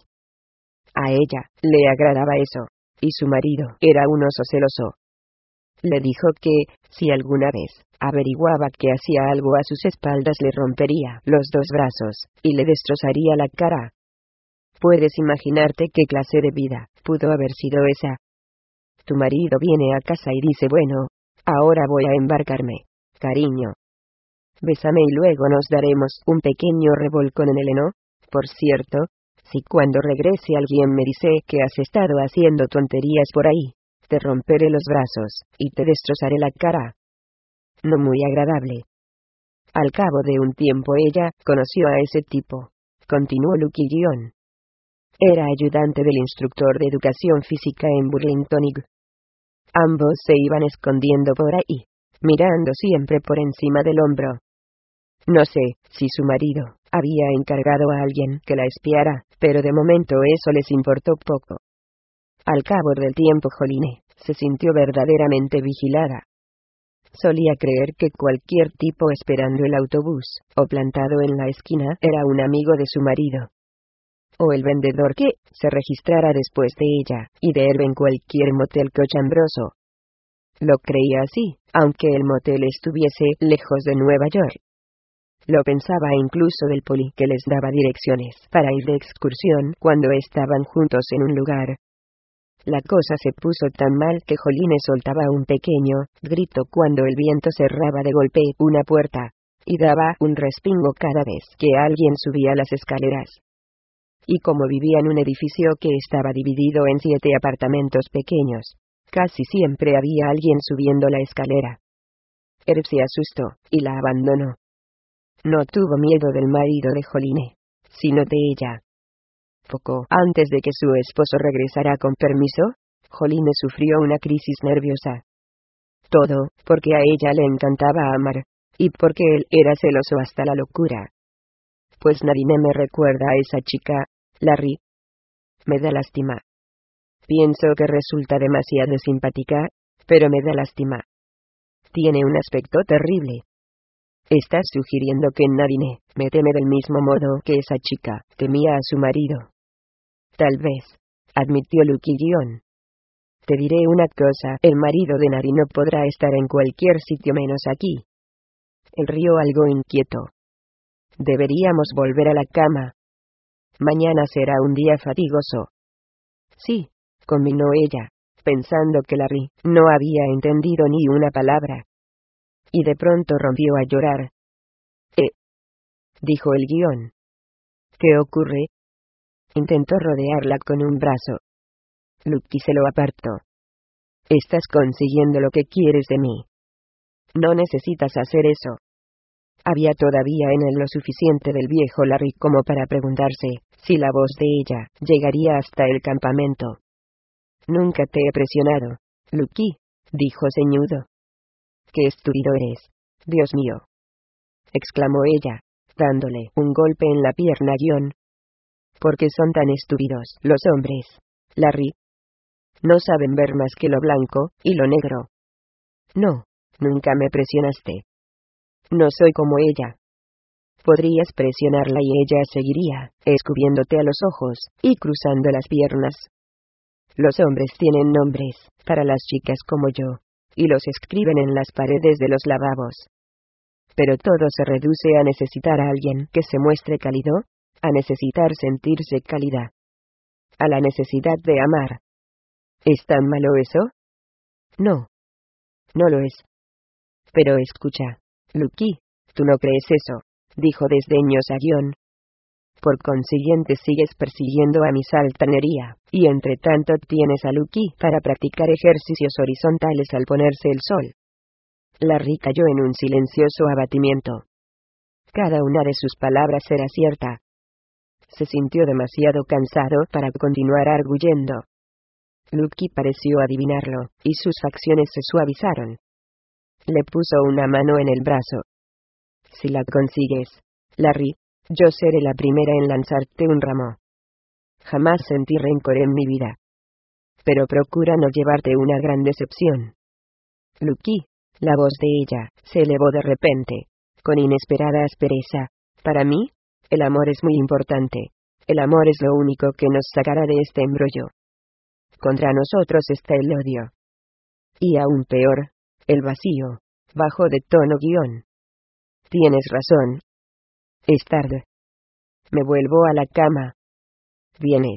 A ella le agradaba eso, y su marido era un oso celoso. Le dijo que, si alguna vez averiguaba que hacía algo a sus espaldas, le rompería los dos brazos, y le destrozaría la cara. Puedes imaginarte qué clase de vida pudo haber sido esa. Tu marido viene a casa y dice: bueno, ahora voy a embarcarme, cariño. Bésame y luego nos daremos un pequeño revolcón en el heno. Por cierto, si cuando regrese alguien me dice que has estado haciendo tonterías por ahí, te romperé los brazos, y te destrozaré la cara. No muy agradable. Al cabo de un tiempo ella conoció a ese tipo. Continuó Lucky Gion. Era ayudante del instructor de educación física en Burlington I G. Ambos se iban escondiendo por ahí, mirando siempre por encima del hombro. No sé si su marido había encargado a alguien que la espiara, pero de momento eso les importó poco. Al cabo del tiempo Jolene se sintió verdaderamente vigilada. Solía creer que cualquier tipo esperando el autobús, o plantado en la esquina, era un amigo de su marido. O el vendedor que se registrara después de ella, y de él en cualquier motel cochambroso. Lo creía así, aunque el motel estuviese lejos de Nueva York. Lo pensaba incluso del poli que les daba direcciones para ir de excursión cuando estaban juntos en un lugar. La cosa se puso tan mal que Jolene soltaba un pequeño grito cuando el viento cerraba de golpe una puerta, y daba un respingo cada vez que alguien subía las escaleras. Y como vivía en un edificio que estaba dividido en siete apartamentos pequeños, casi siempre había alguien subiendo la escalera. Herb se asustó, y la abandonó. No tuvo miedo del marido de Jolene, sino de ella. Poco antes de que su esposo regresara con permiso, Jolene sufrió una crisis nerviosa. Todo, porque a ella le encantaba amar, y porque él era celoso hasta la locura. Pues Narine me recuerda a esa chica, Larry. Me da lástima. Pienso que resulta demasiado simpática, pero me da lástima. Tiene un aspecto terrible. Estás sugiriendo que Narine me teme del mismo modo que esa chica temía a su marido. Tal vez, admitió Lucky Gion. Te diré una cosa, el marido de Nari no podrá estar en cualquier sitio menos aquí. Él rió algo inquieto. Deberíamos volver a la cama. Mañana será un día fatigoso. Sí, combinó ella, pensando que Larry no había entendido ni una palabra. Y de pronto rompió a llorar. Eh, dijo el guión. ¿Qué ocurre? Intentó rodearla con un brazo. Lucky se lo apartó. Estás consiguiendo lo que quieres de mí. No necesitas hacer eso. Había todavía en él lo suficiente del viejo Larry como para preguntarse si la voz de ella llegaría hasta el campamento. Nunca te he presionado, Lucky, dijo ceñudo. ¡Qué estúpido eres! Dios mío, exclamó ella, dándole un golpe en la pierna guión. ¿Por qué son tan estúpidos los hombres, Larry? No saben ver más que lo blanco y lo negro. No, nunca me presionaste. No soy como ella. Podrías presionarla y ella seguiría, escupiéndote a los ojos, y cruzando las piernas. Los hombres tienen nombres, para las chicas como yo, y los escriben en las paredes de los lavabos. Pero todo se reduce a necesitar a alguien que se muestre cálido, a necesitar sentirse cálida. A la necesidad de amar. ¿Es tan malo eso? No. No lo es. Pero escucha, Lucky, tú no crees eso, dijo desdeñosa Gion. Por consiguiente sigues persiguiendo a Miss Altanería, y entre tanto tienes a Lucky para practicar ejercicios horizontales al ponerse el sol. Larry cayó en un silencioso abatimiento. Cada una de sus palabras era cierta. Se sintió demasiado cansado para continuar arguyendo. Lucky pareció adivinarlo, y sus facciones se suavizaron. Le puso una mano en el brazo. Si la consigues, Larry, yo seré la primera en lanzarte un ramo. Jamás sentí rencor en mi vida. Pero procura no llevarte una gran decepción. Lucky, la voz de ella, se elevó de repente, con inesperada aspereza. Para mí, el amor es muy importante. El amor es lo único que nos sacará de este embrollo. Contra nosotros está el odio. Y aún peor, el vacío. Bajó de tono Gion. Tienes razón. Es tarde. Me vuelvo a la cama. ¿Vienes?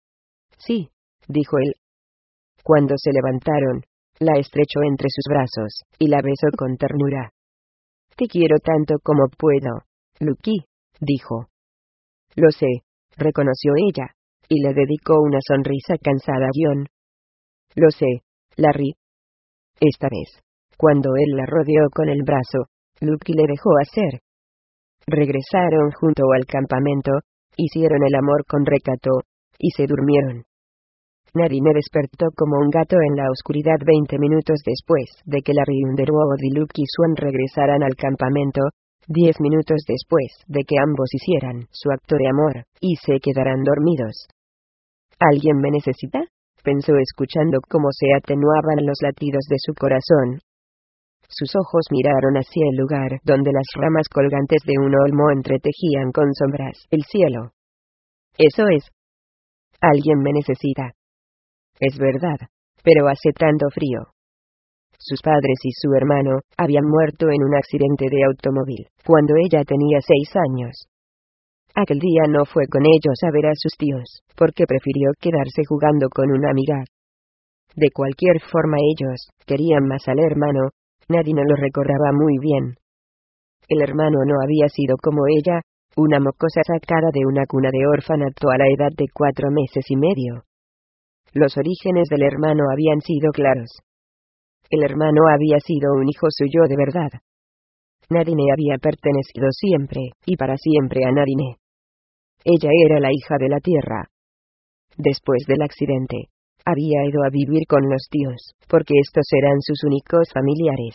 Sí, dijo él. Cuando se levantaron, la estrechó entre sus brazos, y la besó con ternura. Te quiero tanto como puedo, Lucky, dijo. Lo sé, reconoció ella, y le dedicó una sonrisa cansada a Gion. Lo sé, Larry. Esta vez, cuando él la rodeó con el brazo, Lucky le dejó hacer. Regresaron junto al campamento, hicieron el amor con recato, y se durmieron. Nadine despertó como un gato en la oscuridad veinte minutos después de que Larry Underwood y Lucky Swan regresaran al campamento, diez minutos después de que ambos hicieran su acto de amor, y se quedaran dormidos. ¿Alguien me necesita?, pensó escuchando cómo se atenuaban los latidos de su corazón. Sus ojos miraron hacia el lugar donde las ramas colgantes de un olmo entretejían con sombras el cielo. Eso es. Alguien me necesita. Es verdad, pero hace tanto frío. Sus padres y su hermano habían muerto en un accidente de automóvil cuando ella tenía seis años. Aquel día no fue con ellos a ver a sus tíos, porque prefirió quedarse jugando con una amiga. De cualquier forma ellos querían más al hermano. Nadine lo recordaba muy bien. El hermano no había sido como ella, una mocosa sacada de una cuna de orfanato a la edad de cuatro meses y medio. Los orígenes del hermano habían sido claros. El hermano había sido un hijo suyo de verdad. Nadine había pertenecido siempre, y para siempre a Nadine. Ella era la hija de la tierra. Después del accidente, había ido a vivir con los tíos, porque estos eran sus únicos familiares.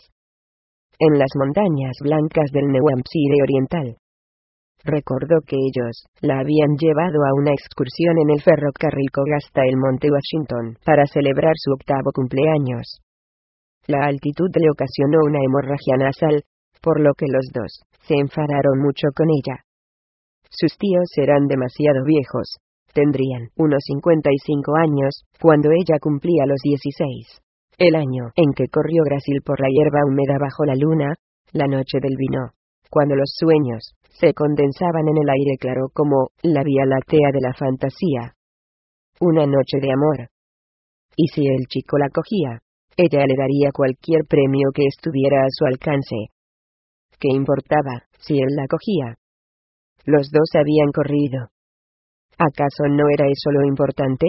En las montañas blancas del New Hampshire oriental. Recordó que ellos la habían llevado a una excursión en el ferrocarril hasta el monte Washington para celebrar su octavo cumpleaños. La altitud le ocasionó una hemorragia nasal, por lo que los dos se enfadaron mucho con ella. Sus tíos eran demasiado viejos. Tendrían unos cincuenta y cinco años, cuando ella cumplía los dieciséis. El año en que corrió Grasil por la hierba húmeda bajo la luna, la noche del vino, cuando los sueños se condensaban en el aire claro como la Vía Láctea de la fantasía. Una noche de amor. Y si el chico la cogía, ella le daría cualquier premio que estuviera a su alcance. ¿Qué importaba si él la cogía? Los dos habían corrido. ¿Acaso no era eso lo importante?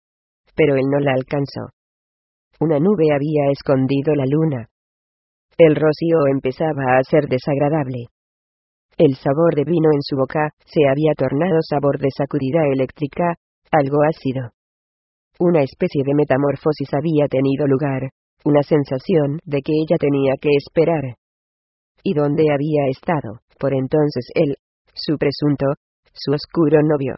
Pero él no la alcanzó. Una nube había escondido la luna. El rocío empezaba a ser desagradable. El sabor de vino en su boca se había tornado sabor de sacudida eléctrica, algo ácido. Una especie de metamorfosis había tenido lugar, una sensación de que ella tenía que esperar. ¿Y dónde había estado, por entonces él, su presunto, su oscuro novio?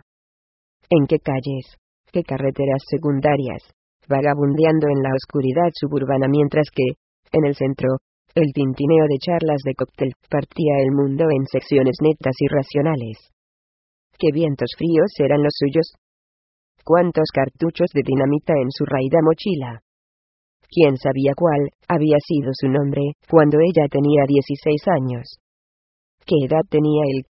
¿En qué calles, qué carreteras secundarias, vagabundeando en la oscuridad suburbana mientras que, en el centro, el tintineo de charlas de cóctel partía el mundo en secciones netas y racionales? ¿Qué vientos fríos eran los suyos? ¿Cuántos cartuchos de dinamita en su raída mochila? ¿Quién sabía cuál había sido su nombre cuando ella tenía dieciséis años? ¿Qué edad tenía él?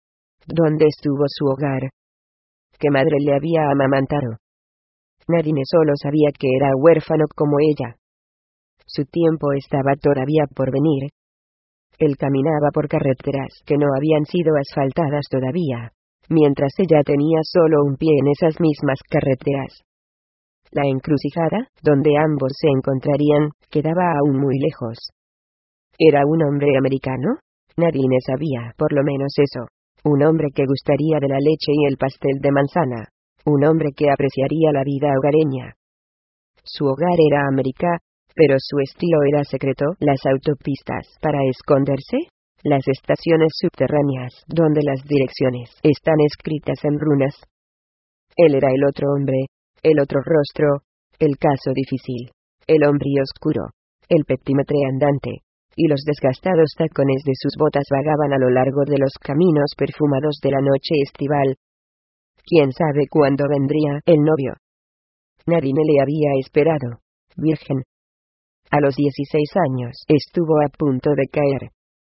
¿Dónde estuvo su hogar? ¿Qué madre le había amamantado? Nadine solo sabía que era huérfano como ella. Su tiempo estaba todavía por venir. Él caminaba por carreteras que no habían sido asfaltadas todavía, mientras ella tenía solo un pie en esas mismas carreteras. La encrucijada, donde ambos se encontrarían, quedaba aún muy lejos. ¿Era un hombre americano? Nadine sabía por lo menos eso. Un hombre que gustaría de la leche y el pastel de manzana. Un hombre que apreciaría la vida hogareña. Su hogar era América, pero su estilo era secreto. Las autopistas para esconderse, las estaciones subterráneas donde las direcciones están escritas en runas. Él era el otro hombre, el otro rostro, el caso difícil, el hombre oscuro, el petímetre andante, y los desgastados tacones de sus botas vagaban a lo largo de los caminos perfumados de la noche estival. ¿Quién sabe cuándo vendría el novio? Nadine le había esperado, virgen. A los dieciséis años estuvo a punto de caer.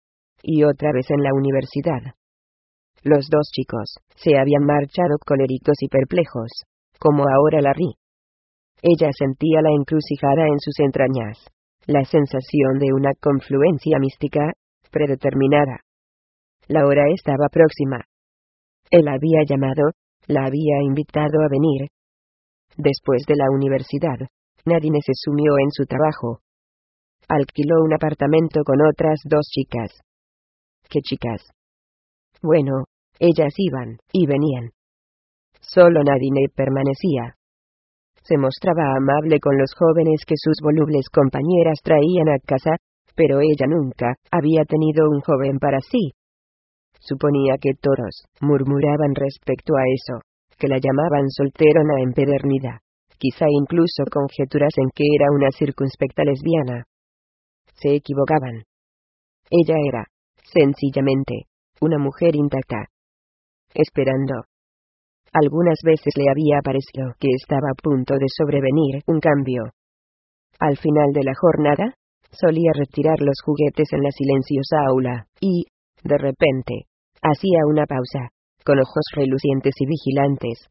Y otra vez en la universidad. Los dos chicos se habían marchado coléricos y perplejos, como ahora Larry. Ella sentía la encrucijada en sus entrañas, la sensación de una confluencia mística, predeterminada. La hora estaba próxima. Él había llamado, la había invitado a venir. Después de la universidad, Nadine se sumió en su trabajo. Alquiló un apartamento con otras dos chicas. ¿Qué chicas? Bueno, ellas iban y venían. Solo Nadine permanecía. Se mostraba amable con los jóvenes que sus volubles compañeras traían a casa, pero ella nunca había tenido un joven para sí. Suponía que todos murmuraban respecto a eso, que la llamaban solterona empedernida, quizá incluso conjeturas en que era una circunspecta lesbiana. Se equivocaban. Ella era, sencillamente, una mujer intacta. Esperando. Algunas veces le había parecido que estaba a punto de sobrevenir un cambio. Al final de la jornada, solía retirar los juguetes en la silenciosa aula, y, de repente, hacía una pausa, con ojos relucientes y vigilantes.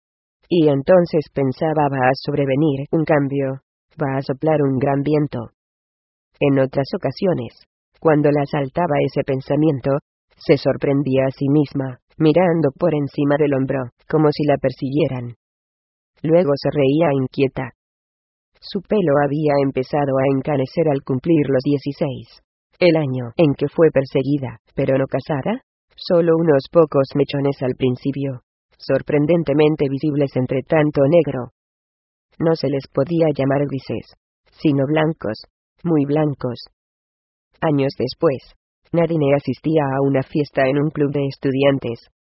Y entonces pensaba: va a sobrevenir un cambio, va a soplar un gran viento. En otras ocasiones, cuando la asaltaba ese pensamiento, se sorprendía a sí misma, mirando por encima del hombro, como si la persiguieran. Luego se reía inquieta. Su pelo había empezado a encanecer al cumplir los dieciséis. El año en que fue perseguida, pero no casada, solo unos pocos mechones al principio, sorprendentemente visibles entre tanto negro. No se les podía llamar grises, sino blancos, muy blancos. Años después, Nadine asistía a una fiesta en un club de estudiantes.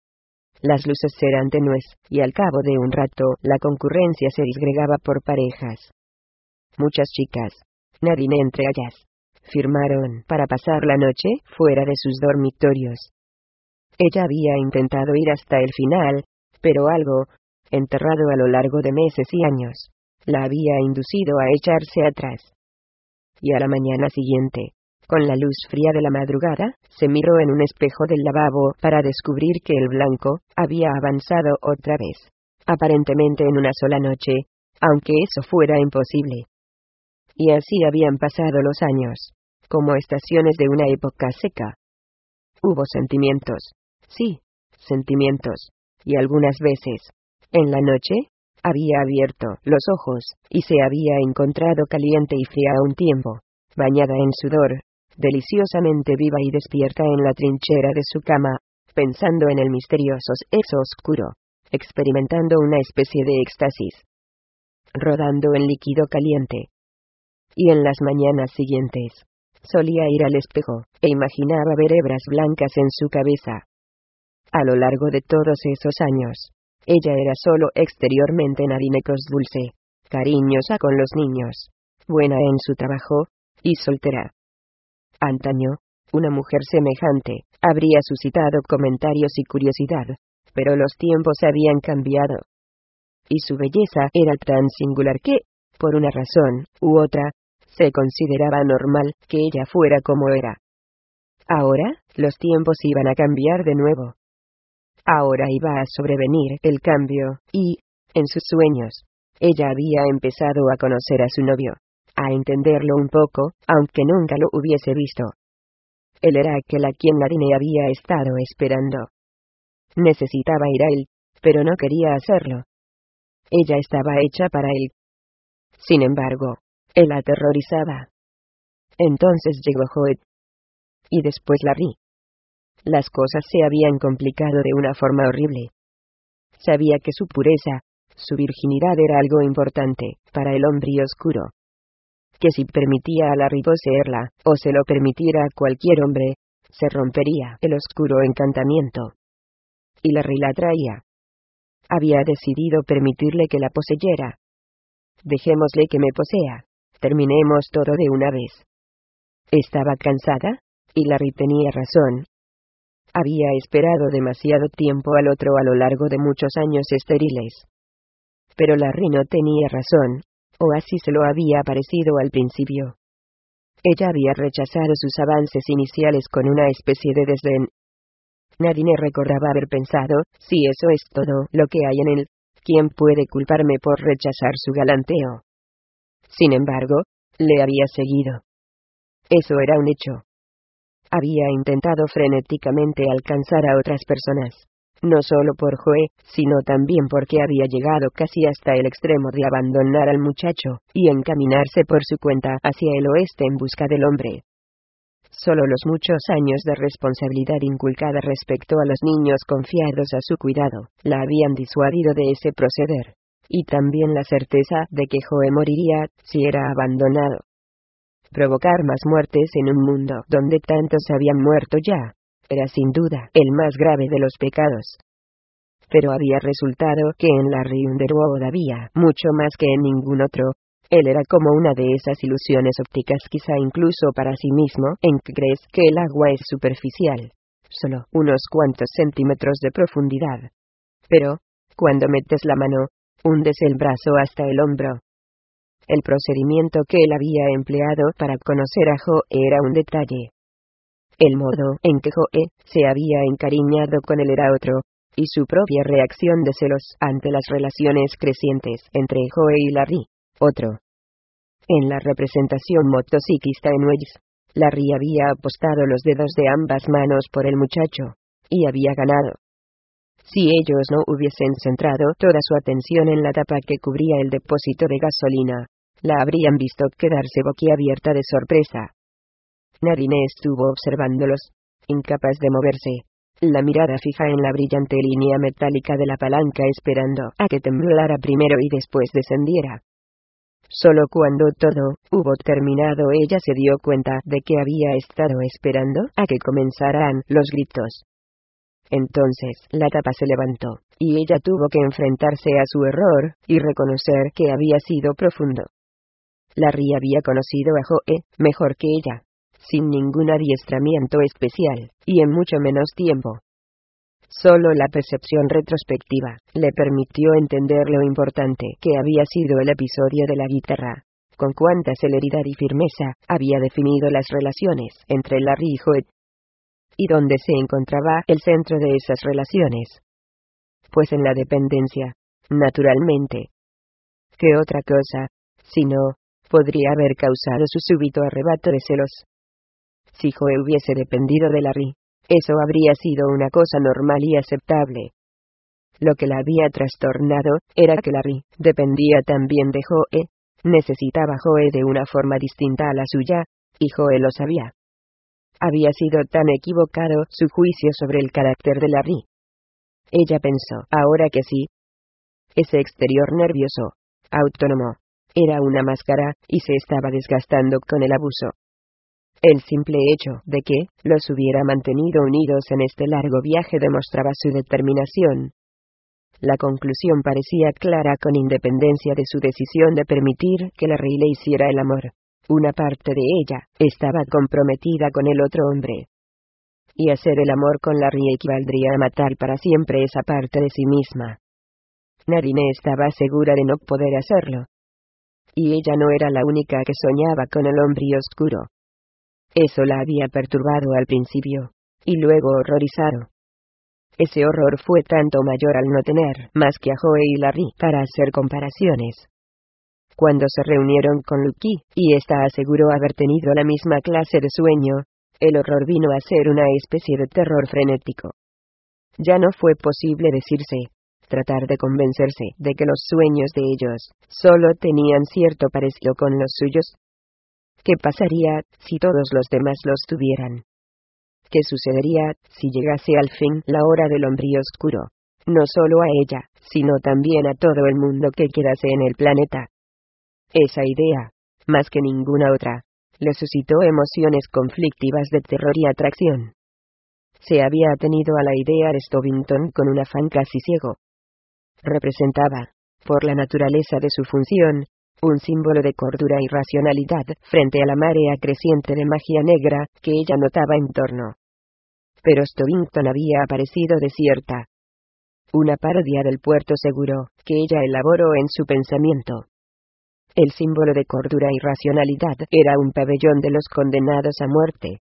Las luces eran tenues, y al cabo de un rato la concurrencia se disgregaba por parejas. Muchas chicas, Nadine entre ellas, firmaron para pasar la noche fuera de sus dormitorios. Ella había intentado ir hasta el final, pero algo, enterrado a lo largo de meses y años, la había inducido a echarse atrás. Y a la mañana siguiente, con la luz fría de la madrugada, se miró en un espejo del lavabo para descubrir que el blanco había avanzado otra vez, aparentemente en una sola noche, aunque eso fuera imposible. Y así habían pasado los años, como estaciones de una época seca. Hubo sentimientos, sí, sentimientos, y algunas veces, en la noche, había abierto los ojos, y se había encontrado caliente y fría a un tiempo, bañada en sudor, deliciosamente viva y despierta en la trinchera de su cama, pensando en el misterioso eso oscuro, experimentando una especie de éxtasis, rodando en líquido caliente. Y en las mañanas siguientes, solía ir al espejo, e imaginaba ver hebras blancas en su cabeza. A lo largo de todos esos años, ella era solo exteriormente Nadine Dulce, cariñosa con los niños, buena en su trabajo, y soltera. Antaño, una mujer semejante habría suscitado comentarios y curiosidad, pero los tiempos habían cambiado. Y su belleza era tan singular que, por una razón u otra, se consideraba normal que ella fuera como era. Ahora, los tiempos iban a cambiar de nuevo. Ahora iba a sobrevenir el cambio, y, en sus sueños, ella había empezado a conocer a su novio, a entenderlo un poco, aunque nunca lo hubiese visto. Él era aquel a quien Narine había estado esperando. Necesitaba ir a él, pero no quería hacerlo. Ella estaba hecha para él. Sin embargo, él la aterrorizaba. Entonces llegó Joed. Y después Larry. Las cosas se habían complicado de una forma horrible. Sabía que su pureza, su virginidad era algo importante para el hombre oscuro. Que si permitía a Larry poseerla, o se lo permitiera a cualquier hombre, se rompería el oscuro encantamiento. Y Larry la atraía. Había decidido permitirle que la poseyera. Dejémosle que me posea. Terminemos todo de una vez. Estaba cansada, y Larry tenía razón. Había esperado demasiado tiempo al otro a lo largo de muchos años estériles. Pero Larry no tenía razón, o así se lo había parecido al principio. Ella había rechazado sus avances iniciales con una especie de desdén. Nadine recordaba haber pensado, si eso es todo lo que hay en él, ¿quién puede culparme por rechazar su galanteo? Sin embargo, le había seguido. Eso era un hecho. Había intentado frenéticamente alcanzar a otras personas, no solo por Joe, sino también porque había llegado casi hasta el extremo de abandonar al muchacho, y encaminarse por su cuenta hacia el oeste en busca del hombre. Solo los muchos años de responsabilidad inculcada respecto a los niños confiados a su cuidado, la habían disuadido de ese proceder. Y también la certeza de que Joe moriría, si era abandonado. Provocar más muertes en un mundo donde tantos habían muerto ya, era sin duda el más grave de los pecados. Pero había resultado que en Larry Underwood había mucho más que en ningún otro. Él era como una de esas ilusiones ópticas, quizá incluso para sí mismo, en que crees que el agua es superficial, solo unos cuantos centímetros de profundidad. Pero, cuando metes la mano, hundes el brazo hasta el hombro. El procedimiento que él había empleado para conocer a Joe era un detalle. El modo en que Joe se había encariñado con él era otro, y su propia reacción de celos ante las relaciones crecientes entre Joe y Larry, otro. En la representación motociclista en Wells, Larry había apostado los dedos de ambas manos por el muchacho, y había ganado. Si ellos no hubiesen centrado toda su atención en la tapa que cubría el depósito de gasolina, la habrían visto quedarse boquiabierta de sorpresa. Narine estuvo observándolos, incapaz de moverse, la mirada fija en la brillante línea metálica de la palanca esperando a que temblara primero y después descendiera. Solo cuando todo hubo terminado ella se dio cuenta de que había estado esperando a que comenzaran los gritos. Entonces la tapa se levantó, y ella tuvo que enfrentarse a su error, y reconocer que había sido profundo. Larry había conocido a Joe mejor que ella, sin ningún adiestramiento especial, y en mucho menos tiempo. Solo la percepción retrospectiva le permitió entender lo importante que había sido el episodio de la guitarra, con cuánta celeridad y firmeza había definido las relaciones entre Larry y Joe. ¿Y dónde se encontraba el centro de esas relaciones? Pues en la dependencia, naturalmente. ¿Qué otra cosa, si no, podría haber causado su súbito arrebato de celos? Si Joe hubiese dependido de Larry, eso habría sido una cosa normal y aceptable. Lo que la había trastornado era que Larry dependía también de Joe, necesitaba Joe de una forma distinta a la suya, y Joe lo sabía. Había sido tan equivocado su juicio sobre el carácter de Larry. Ella pensó, ahora que sí. Ese exterior nervioso, autónomo, era una máscara, y se estaba desgastando con el abuso. El simple hecho de que los hubiera mantenido unidos en este largo viaje demostraba su determinación. La conclusión parecía clara con independencia de su decisión de permitir que Larry le hiciera el amor. Una parte de ella estaba comprometida con el otro hombre. Y hacer el amor con Larry equivaldría a matar para siempre esa parte de sí misma. Narine estaba segura de no poder hacerlo. Y ella no era la única que soñaba con el hombre oscuro. Eso la había perturbado al principio, y luego horrorizado. Ese horror fue tanto mayor al no tener más que a Joe y Larry para hacer comparaciones. Cuando se reunieron con Lucky, y ésta aseguró haber tenido la misma clase de sueño, El horror vino a ser una especie de terror frenético. Ya no fue posible decirse, tratar de convencerse de que los sueños de ellos solo tenían cierto parecido con los suyos. ¿Qué pasaría si todos los demás los tuvieran? ¿Qué sucedería si llegase al fin la hora del umbrío oscuro? No solo a ella, sino también a todo el mundo que quedase en el planeta. Esa idea, más que ninguna otra, le suscitó emociones conflictivas de terror y atracción. Se había atenido a la idea de Stovington con un afán casi ciego. Representaba, por la naturaleza de su función, un símbolo de cordura y racionalidad frente a la marea creciente de magia negra que ella notaba en torno. Pero Stovington había aparecido desierta. Una parodia del puerto seguro, que ella elaboró en su pensamiento. El símbolo de cordura y racionalidad era un pabellón de los condenados a muerte.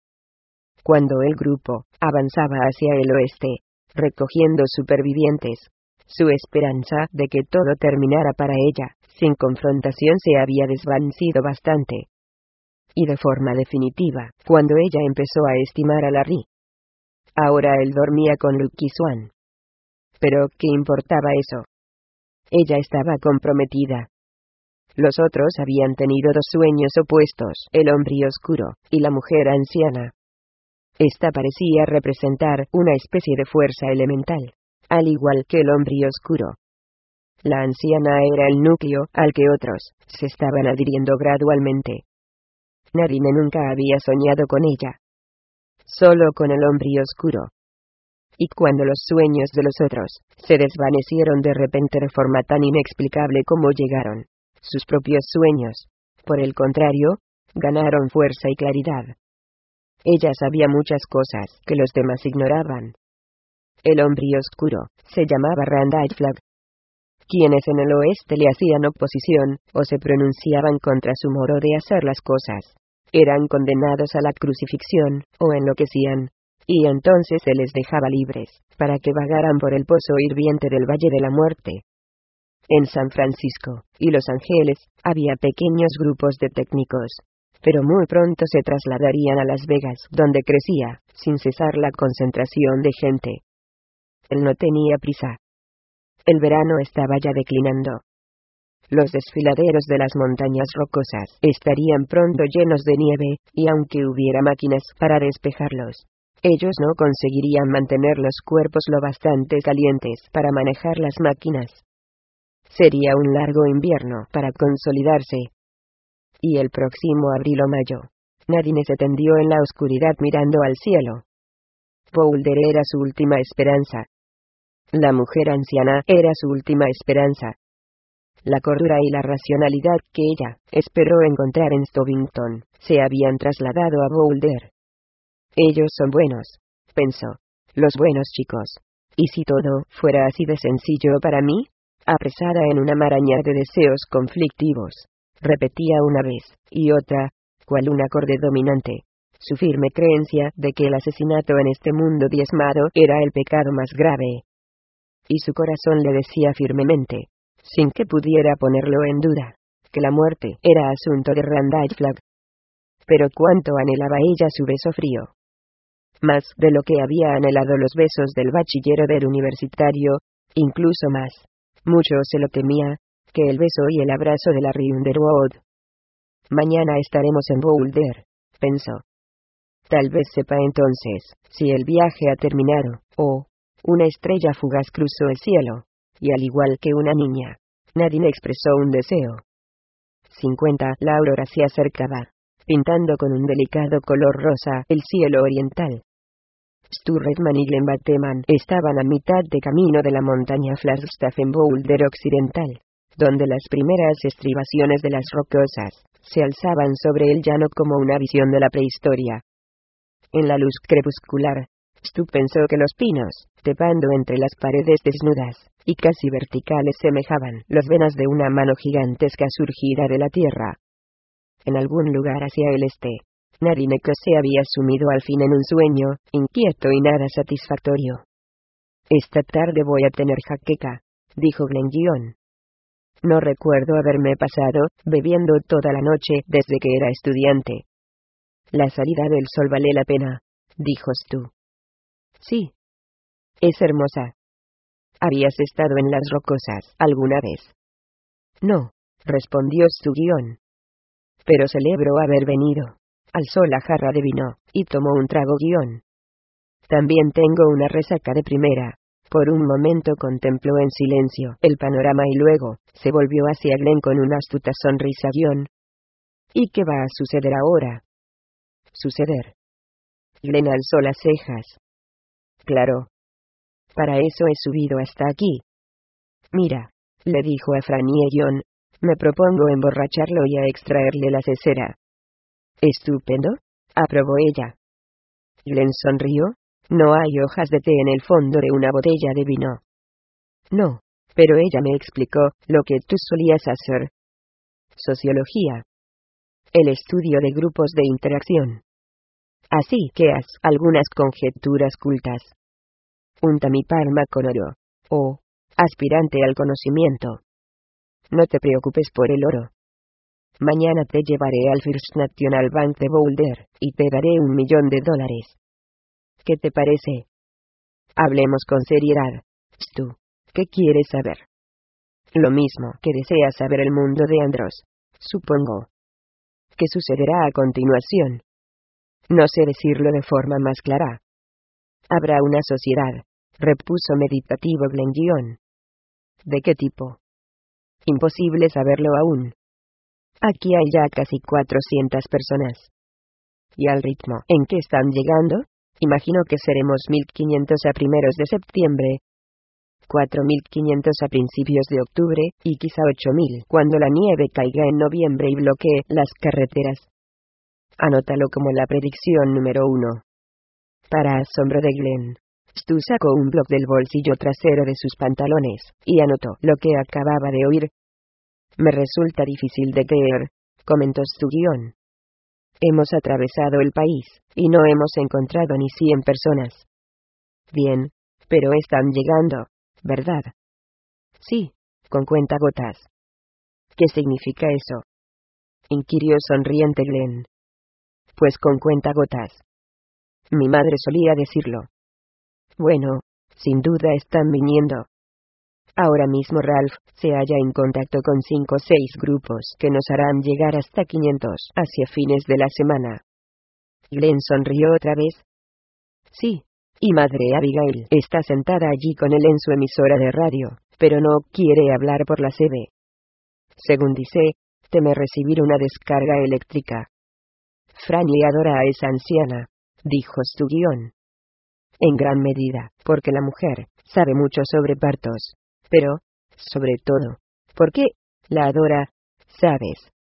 Cuando el grupo avanzaba hacia el oeste, recogiendo supervivientes, su esperanza de que todo terminara para ella, sin confrontación, se había desvanecido bastante. Y de forma definitiva, cuando ella empezó a estimar a Larry. Ahora él dormía con Lucky Swan. Pero, ¿qué importaba eso? Ella estaba comprometida. Los otros habían tenido dos sueños opuestos, el hombre oscuro, y la mujer anciana. Esta parecía representar una especie de fuerza elemental, al igual que el hombre oscuro. La anciana era el núcleo al que otros se estaban adhiriendo gradualmente. Nadine nunca había soñado con ella. Solo con el hombre oscuro. Y cuando los sueños de los otros se desvanecieron de repente de forma tan inexplicable como llegaron, sus propios sueños, por el contrario, ganaron fuerza y claridad. Ella sabía muchas cosas que los demás ignoraban. El hombre oscuro se llamaba Randall Flagg. Quienes en el oeste le hacían oposición, o se pronunciaban contra su modo de hacer las cosas, eran condenados a la crucifixión, o enloquecían, y entonces se les dejaba libres, para que vagaran por el pozo hirviente del Valle de la Muerte. En San Francisco y Los Ángeles había pequeños grupos de técnicos, pero muy pronto se trasladarían a Las Vegas, donde crecía, sin cesar, la concentración de gente. Él no tenía prisa. El verano estaba ya declinando. Los desfiladeros de las montañas rocosas estarían pronto llenos de nieve, y aunque hubiera máquinas para despejarlos, ellos no conseguirían mantener los cuerpos lo bastante calientes para manejar las máquinas. Sería un largo invierno para consolidarse. Y el próximo abril o mayo, Nadine se tendió en la oscuridad mirando al cielo. Boulder era su última esperanza. La mujer anciana era su última esperanza. La cordura y la racionalidad que ella esperó encontrar en Stovington se habían trasladado a Boulder. Ellos son buenos, pensó. Los buenos chicos. ¿Y si todo fuera así de sencillo para mí? Apresada en una maraña de deseos conflictivos, repetía una vez y otra, cual un acorde dominante, su firme creencia de que el asesinato en este mundo diezmado era el pecado más grave. Y su corazón le decía firmemente, sin que pudiera ponerlo en duda, que la muerte era asunto de Randall Flagg. Pero cuánto anhelaba ella su beso frío. Más de lo que había anhelado los besos del bachillero del universitario, incluso más. Mucho se lo temía, que el beso y el abrazo de Larry Underwood. Mañana estaremos en Boulder, pensó. Tal vez sepa entonces si el viaje ha terminado, o una estrella fugaz cruzó el cielo, y al igual que una niña, Nadine expresó un deseo. cincuenta La aurora se acercaba, pintando con un delicado color rosa el cielo oriental. Stu Redman y Glenn Bateman estaban a mitad de camino de la montaña Flagstaff en Boulder Occidental, donde las primeras estribaciones de las rocosas se alzaban sobre el llano como una visión de la prehistoria. En la luz crepuscular, Stu pensó que los pinos, trepando entre las paredes desnudas y casi verticales, semejaban las venas de una mano gigantesca surgida de la tierra. En algún lugar hacia el este, Nadine se había sumido al fin en un sueño, inquieto y nada satisfactorio. Esta tarde voy a tener jaqueca, dijo Glenn. No recuerdo haberme pasado bebiendo toda la noche desde que era estudiante. La salida del sol vale la pena, dijo Stu. Sí. Es hermosa. ¿Habías estado en las rocosas alguna vez? No, respondió Stu-guión. Pero celebro haber venido. Alzó la jarra de vino, y tomó un trago-guión. También tengo una resaca de primera. Por un momento contempló en silencio el panorama y luego se volvió hacia Glenn con una astuta sonrisa-guión. ¿Y qué va a suceder ahora? ¿Suceder? Glenn alzó las cejas. Claro. Para eso he subido hasta aquí. Mira, le dijo a Frannie-guión, me propongo emborracharlo y a extraerle la cesera. Estupendo, aprobó ella. Glenn sonrió. No hay hojas de té en el fondo de una botella de vino. No, pero ella me explicó lo que tú solías hacer. Sociología. El estudio de grupos de interacción. Así que haz algunas conjeturas cultas. Unta mi palma con oro. Oh, aspirante al conocimiento. No te preocupes por el oro. Mañana te llevaré al First National Bank de Boulder, y te daré un millón de dólares. ¿Qué te parece? Hablemos con seriedad, Stu. ¿Qué quieres saber? Lo mismo que desea saber el mundo de Andros, supongo. ¿Qué sucederá a continuación? No sé decirlo de forma más clara. Habrá una sociedad, repuso meditativo Glenn-guión. ¿De qué tipo? Imposible saberlo aún. Aquí hay ya casi cuatrocientas personas. ¿Y al ritmo en que están llegando? Imagino que seremos mil quinientos a primeros de septiembre, cuatro mil quinientos a principios de octubre, y quizá ocho mil cuando la nieve caiga en noviembre y bloquee las carreteras. Anótalo como la predicción número uno. Para asombro de Glenn, Stu sacó un bloc del bolsillo trasero de sus pantalones, y anotó lo que acababa de oír. Me resulta difícil de creer, comentó Stu-guión. Hemos atravesado el país, y no hemos encontrado ni cien personas. Bien, pero están llegando, ¿verdad? Sí, con cuentagotas. ¿Qué significa eso? Inquirió sonriente Glenn. Pues con cuentagotas. Mi madre solía decirlo. Bueno, sin duda están viniendo. Ahora mismo Ralph se halla en contacto con cinco o seis grupos que nos harán llegar hasta quinientos hacia fines de la semana. Glenn sonrió otra vez. Sí, y madre Abigail está sentada allí con él en su emisora de radio, pero no quiere hablar por la C B. Según dice, teme recibir una descarga eléctrica. Frannie adora a esa anciana, dijo Stu-guión. En gran medida, porque la mujer sabe mucho sobre partos. Pero, sobre todo, ¿por qué la adora, sabes?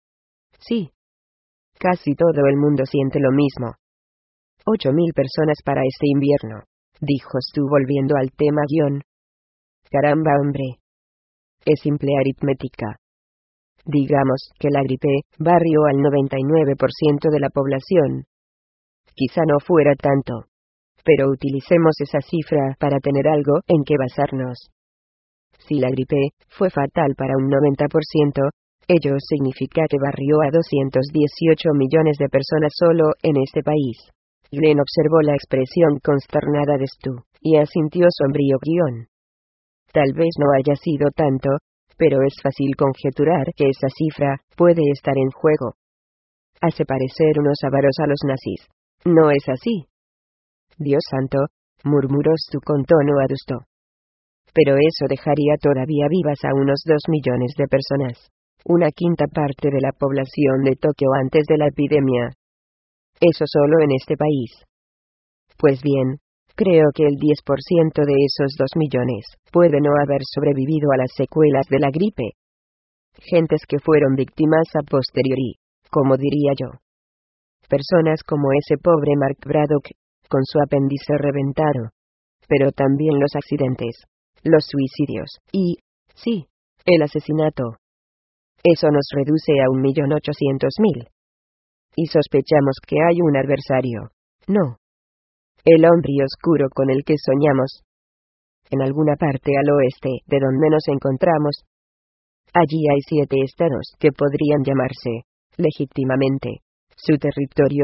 Sí. Casi todo el mundo siente lo mismo. Ocho mil personas para este invierno, dijo Stu volviendo al tema guión. Caramba, hombre. Es simple aritmética. Digamos que la gripe barrió al noventa y nueve por ciento de la población. Quizá no fuera tanto. Pero utilicemos esa cifra para tener algo en que basarnos. Si la gripe fue fatal para un noventa por ciento, ello significa que barrió a doscientos dieciocho millones de personas solo en este país. Glenn observó la expresión consternada de Stu, y asintió sombrío guión. Tal vez no haya sido tanto, pero es fácil conjeturar que esa cifra puede estar en juego. Hace parecer unos avaros a los nazis. ¿No es así? Dios santo, murmuró Stu con tono adusto. Pero eso dejaría todavía vivas a unos dos millones de personas. Una quinta parte de la población de Tokio antes de la epidemia. Eso solo en este país. Pues bien, creo que el diez por ciento de esos dos millones puede no haber sobrevivido a las secuelas de la gripe. Gentes que fueron víctimas a posteriori, como diría yo. Personas como ese pobre Mark Braddock, con su apéndice reventado. Pero también los accidentes. Los suicidios, y, sí, el asesinato. Eso nos reduce a un millón ochocientos mil. Y sospechamos que hay un adversario. No. El hombre oscuro con el que soñamos. En alguna parte al oeste de donde nos encontramos. Allí hay siete estados que podrían llamarse, legítimamente, su territorio,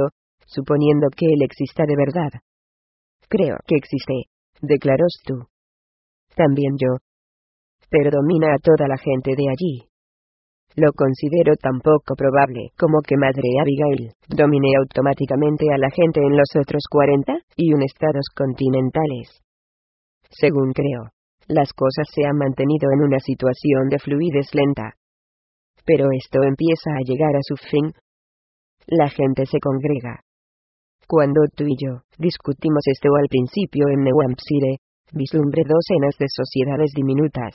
suponiendo que él exista de verdad. Creo que existe, declaró Stu. También yo. Pero domina a toda la gente de allí. Lo considero tan poco probable como que Madre Abigail domine automáticamente a la gente en los otros cuarenta y un estados continentales. Según creo, las cosas se han mantenido en una situación de fluidez lenta. Pero esto empieza a llegar a su fin. La gente se congrega. Cuando tú y yo discutimos esto al principio en New Hampshire, vislumbré docenas de sociedades diminutas.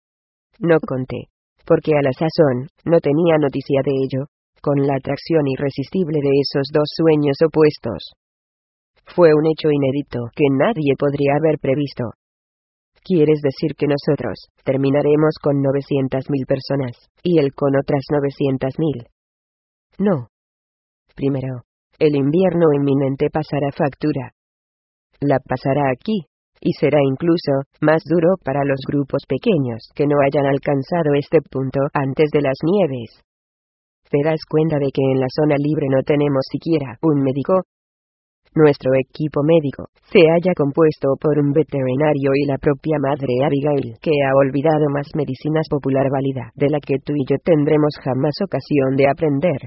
No conté, porque a la sazón no tenía noticia de ello, con la atracción irresistible de esos dos sueños opuestos. Fue un hecho inédito que nadie podría haber previsto. ¿Quieres decir que nosotros terminaremos con novecientas mil personas, y él con otras novecientas mil? No. Primero, el invierno inminente pasará factura. La pasará aquí, y será incluso más duro para los grupos pequeños que no hayan alcanzado este punto antes de las nieves. ¿Te das cuenta de que en la zona libre no tenemos siquiera un médico? Nuestro equipo médico se halla compuesto por un veterinario y la propia Madre Abigail, que ha olvidado más medicinas popular válida de la que tú y yo tendremos jamás ocasión de aprender.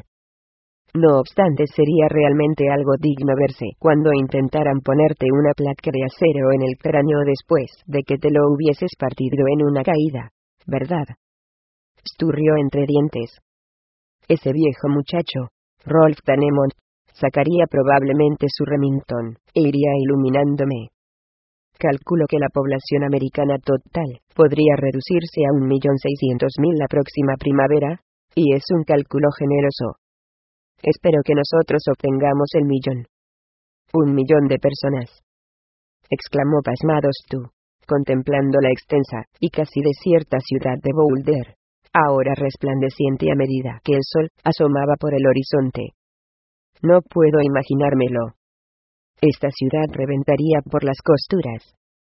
No obstante, sería realmente algo digno verse cuando intentaran ponerte una placa de acero en el cráneo después de que te lo hubieses partido en una caída, ¿verdad? Esturrió entre dientes. Ese viejo muchacho, Rolf Danemont, sacaría probablemente su Remington e iría iluminándome. Calculo que la población americana total podría reducirse a un millón seiscientos mil la próxima primavera, y es un cálculo generoso. Espero que nosotros obtengamos el millón. Un millón de personas. Exclamó pasmado Stu, contemplando la extensa y casi desierta ciudad de Boulder, ahora resplandeciente a medida que el sol asomaba por el horizonte. No puedo imaginármelo. Esta ciudad reventaría por las costuras.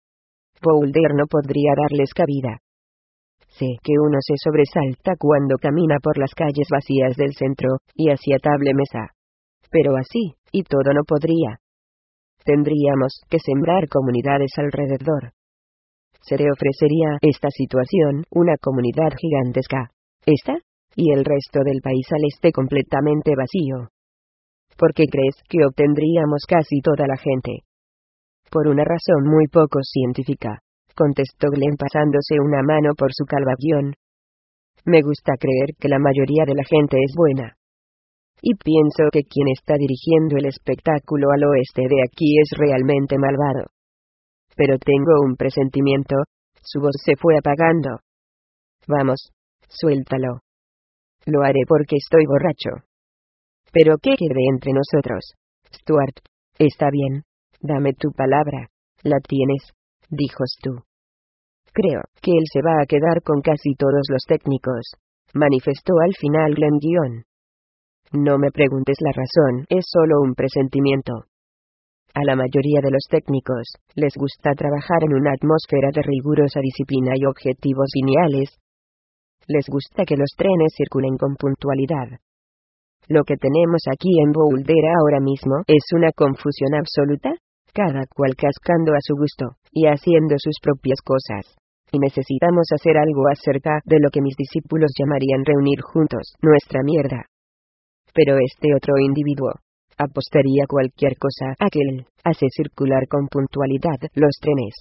Boulder no podría darles cabida. Sé que uno se sobresalta cuando camina por las calles vacías del centro y hacia Table Mesa. Pero así, y todo no podría. Tendríamos que sembrar comunidades alrededor. Se le ofrecería esta situación una comunidad gigantesca. Esta, y el resto del país al este completamente vacío. ¿Por qué crees que obtendríamos casi toda la gente? Por una razón muy poco científica, contestó Glenn pasándose una mano por su calva guión. Me gusta creer que la mayoría de la gente es buena. Y pienso que quien está dirigiendo el espectáculo al oeste de aquí es realmente malvado. Pero tengo un presentimiento. Su voz se fue apagando. Vamos, suéltalo. Lo haré porque estoy borracho. Pero que quede entre nosotros. Stuart, está bien. Dame tu palabra. La tienes, dijo Stu. Creo que él se va a quedar con casi todos los técnicos, manifestó al final Glenn Guion. No me preguntes la razón, es solo un presentimiento. A la mayoría de los técnicos les gusta trabajar en una atmósfera de rigurosa disciplina y objetivos lineales. Les gusta que los trenes circulen con puntualidad. Lo que tenemos aquí en Boulder ahora mismo es una confusión absoluta, cada cual cascando a su gusto y haciendo sus propias cosas. Y necesitamos hacer algo acerca de lo que mis discípulos llamarían reunir juntos nuestra mierda. Pero este otro individuo apostaría cualquier cosa a que él hace circular con puntualidad los trenes.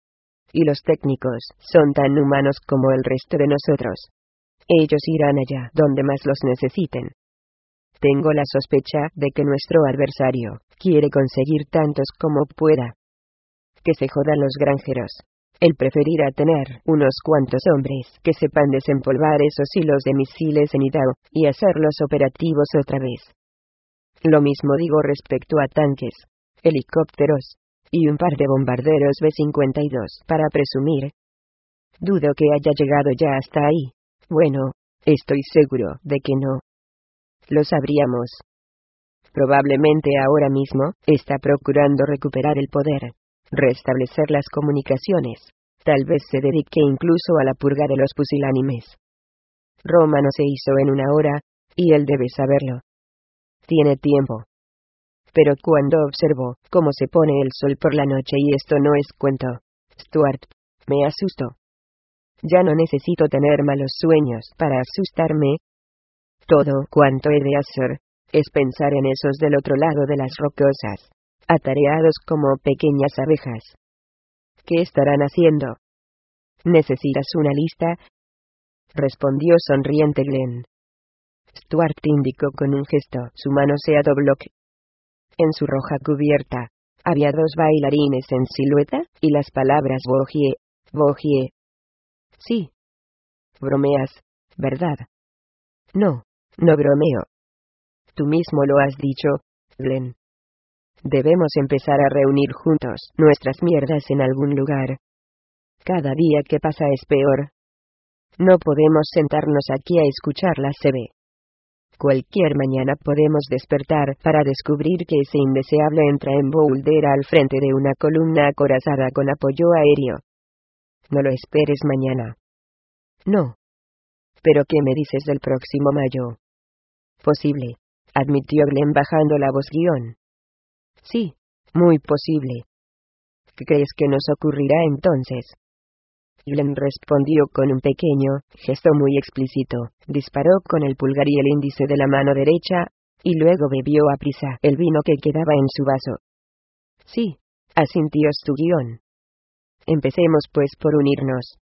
Y los técnicos son tan humanos como el resto de nosotros. Ellos irán allá donde más los necesiten. Tengo la sospecha de que nuestro adversario quiere conseguir tantos como pueda. Que se jodan los granjeros. Él preferirá tener unos cuantos hombres que sepan desempolvar esos hilos de misiles en Idaho y hacerlos operativos otra vez. Lo mismo digo respecto a tanques, helicópteros y un par de bombarderos B cincuenta y dos para presumir. Dudo que haya llegado ya hasta ahí. Bueno, estoy seguro de que no. Lo sabríamos. Probablemente ahora mismo está procurando recuperar el poder, restablecer las comunicaciones. Tal vez se dedique incluso a la purga de los pusilánimes. Roma no se hizo en una hora, y él debe saberlo. Tiene tiempo. pero cuando observo cómo se pone el sol por la noche y esto no es cuento, Stuart, me asusto. Ya no necesito tener malos sueños para asustarme. Todo cuanto he de hacer es pensar en esos del otro lado de las rocosas, atareados como pequeñas abejas. ¿Qué estarán haciendo? ¿Necesitas una lista?, respondió sonriente Glenn. Stuart indicó con un gesto su manoseado bloque. En su roja cubierta había dos bailarines en silueta, y las palabras Bogie, Bogie. Sí. Bromeas, ¿verdad? No, no bromeo. Tú mismo lo has dicho, Glenn. Debemos empezar a reunir juntos nuestras mierdas en algún lugar. Cada día que pasa es peor. No podemos sentarnos aquí a escucharla se ve. Cualquier mañana podemos despertar para descubrir que ese indeseable entra en Boulder al frente de una columna acorazada con apoyo aéreo. No lo esperes mañana. No. ¿Pero qué me dices del próximo mayo? Posible, admitió Glenn bajando la voz guión. Sí, muy posible. ¿Qué crees que nos ocurrirá entonces? Glenn respondió con un pequeño gesto muy explícito, disparó con el pulgar y el índice de la mano derecha, y luego bebió a prisa el vino que quedaba en su vaso. Sí, asintió su guión. Empecemos pues por unirnos.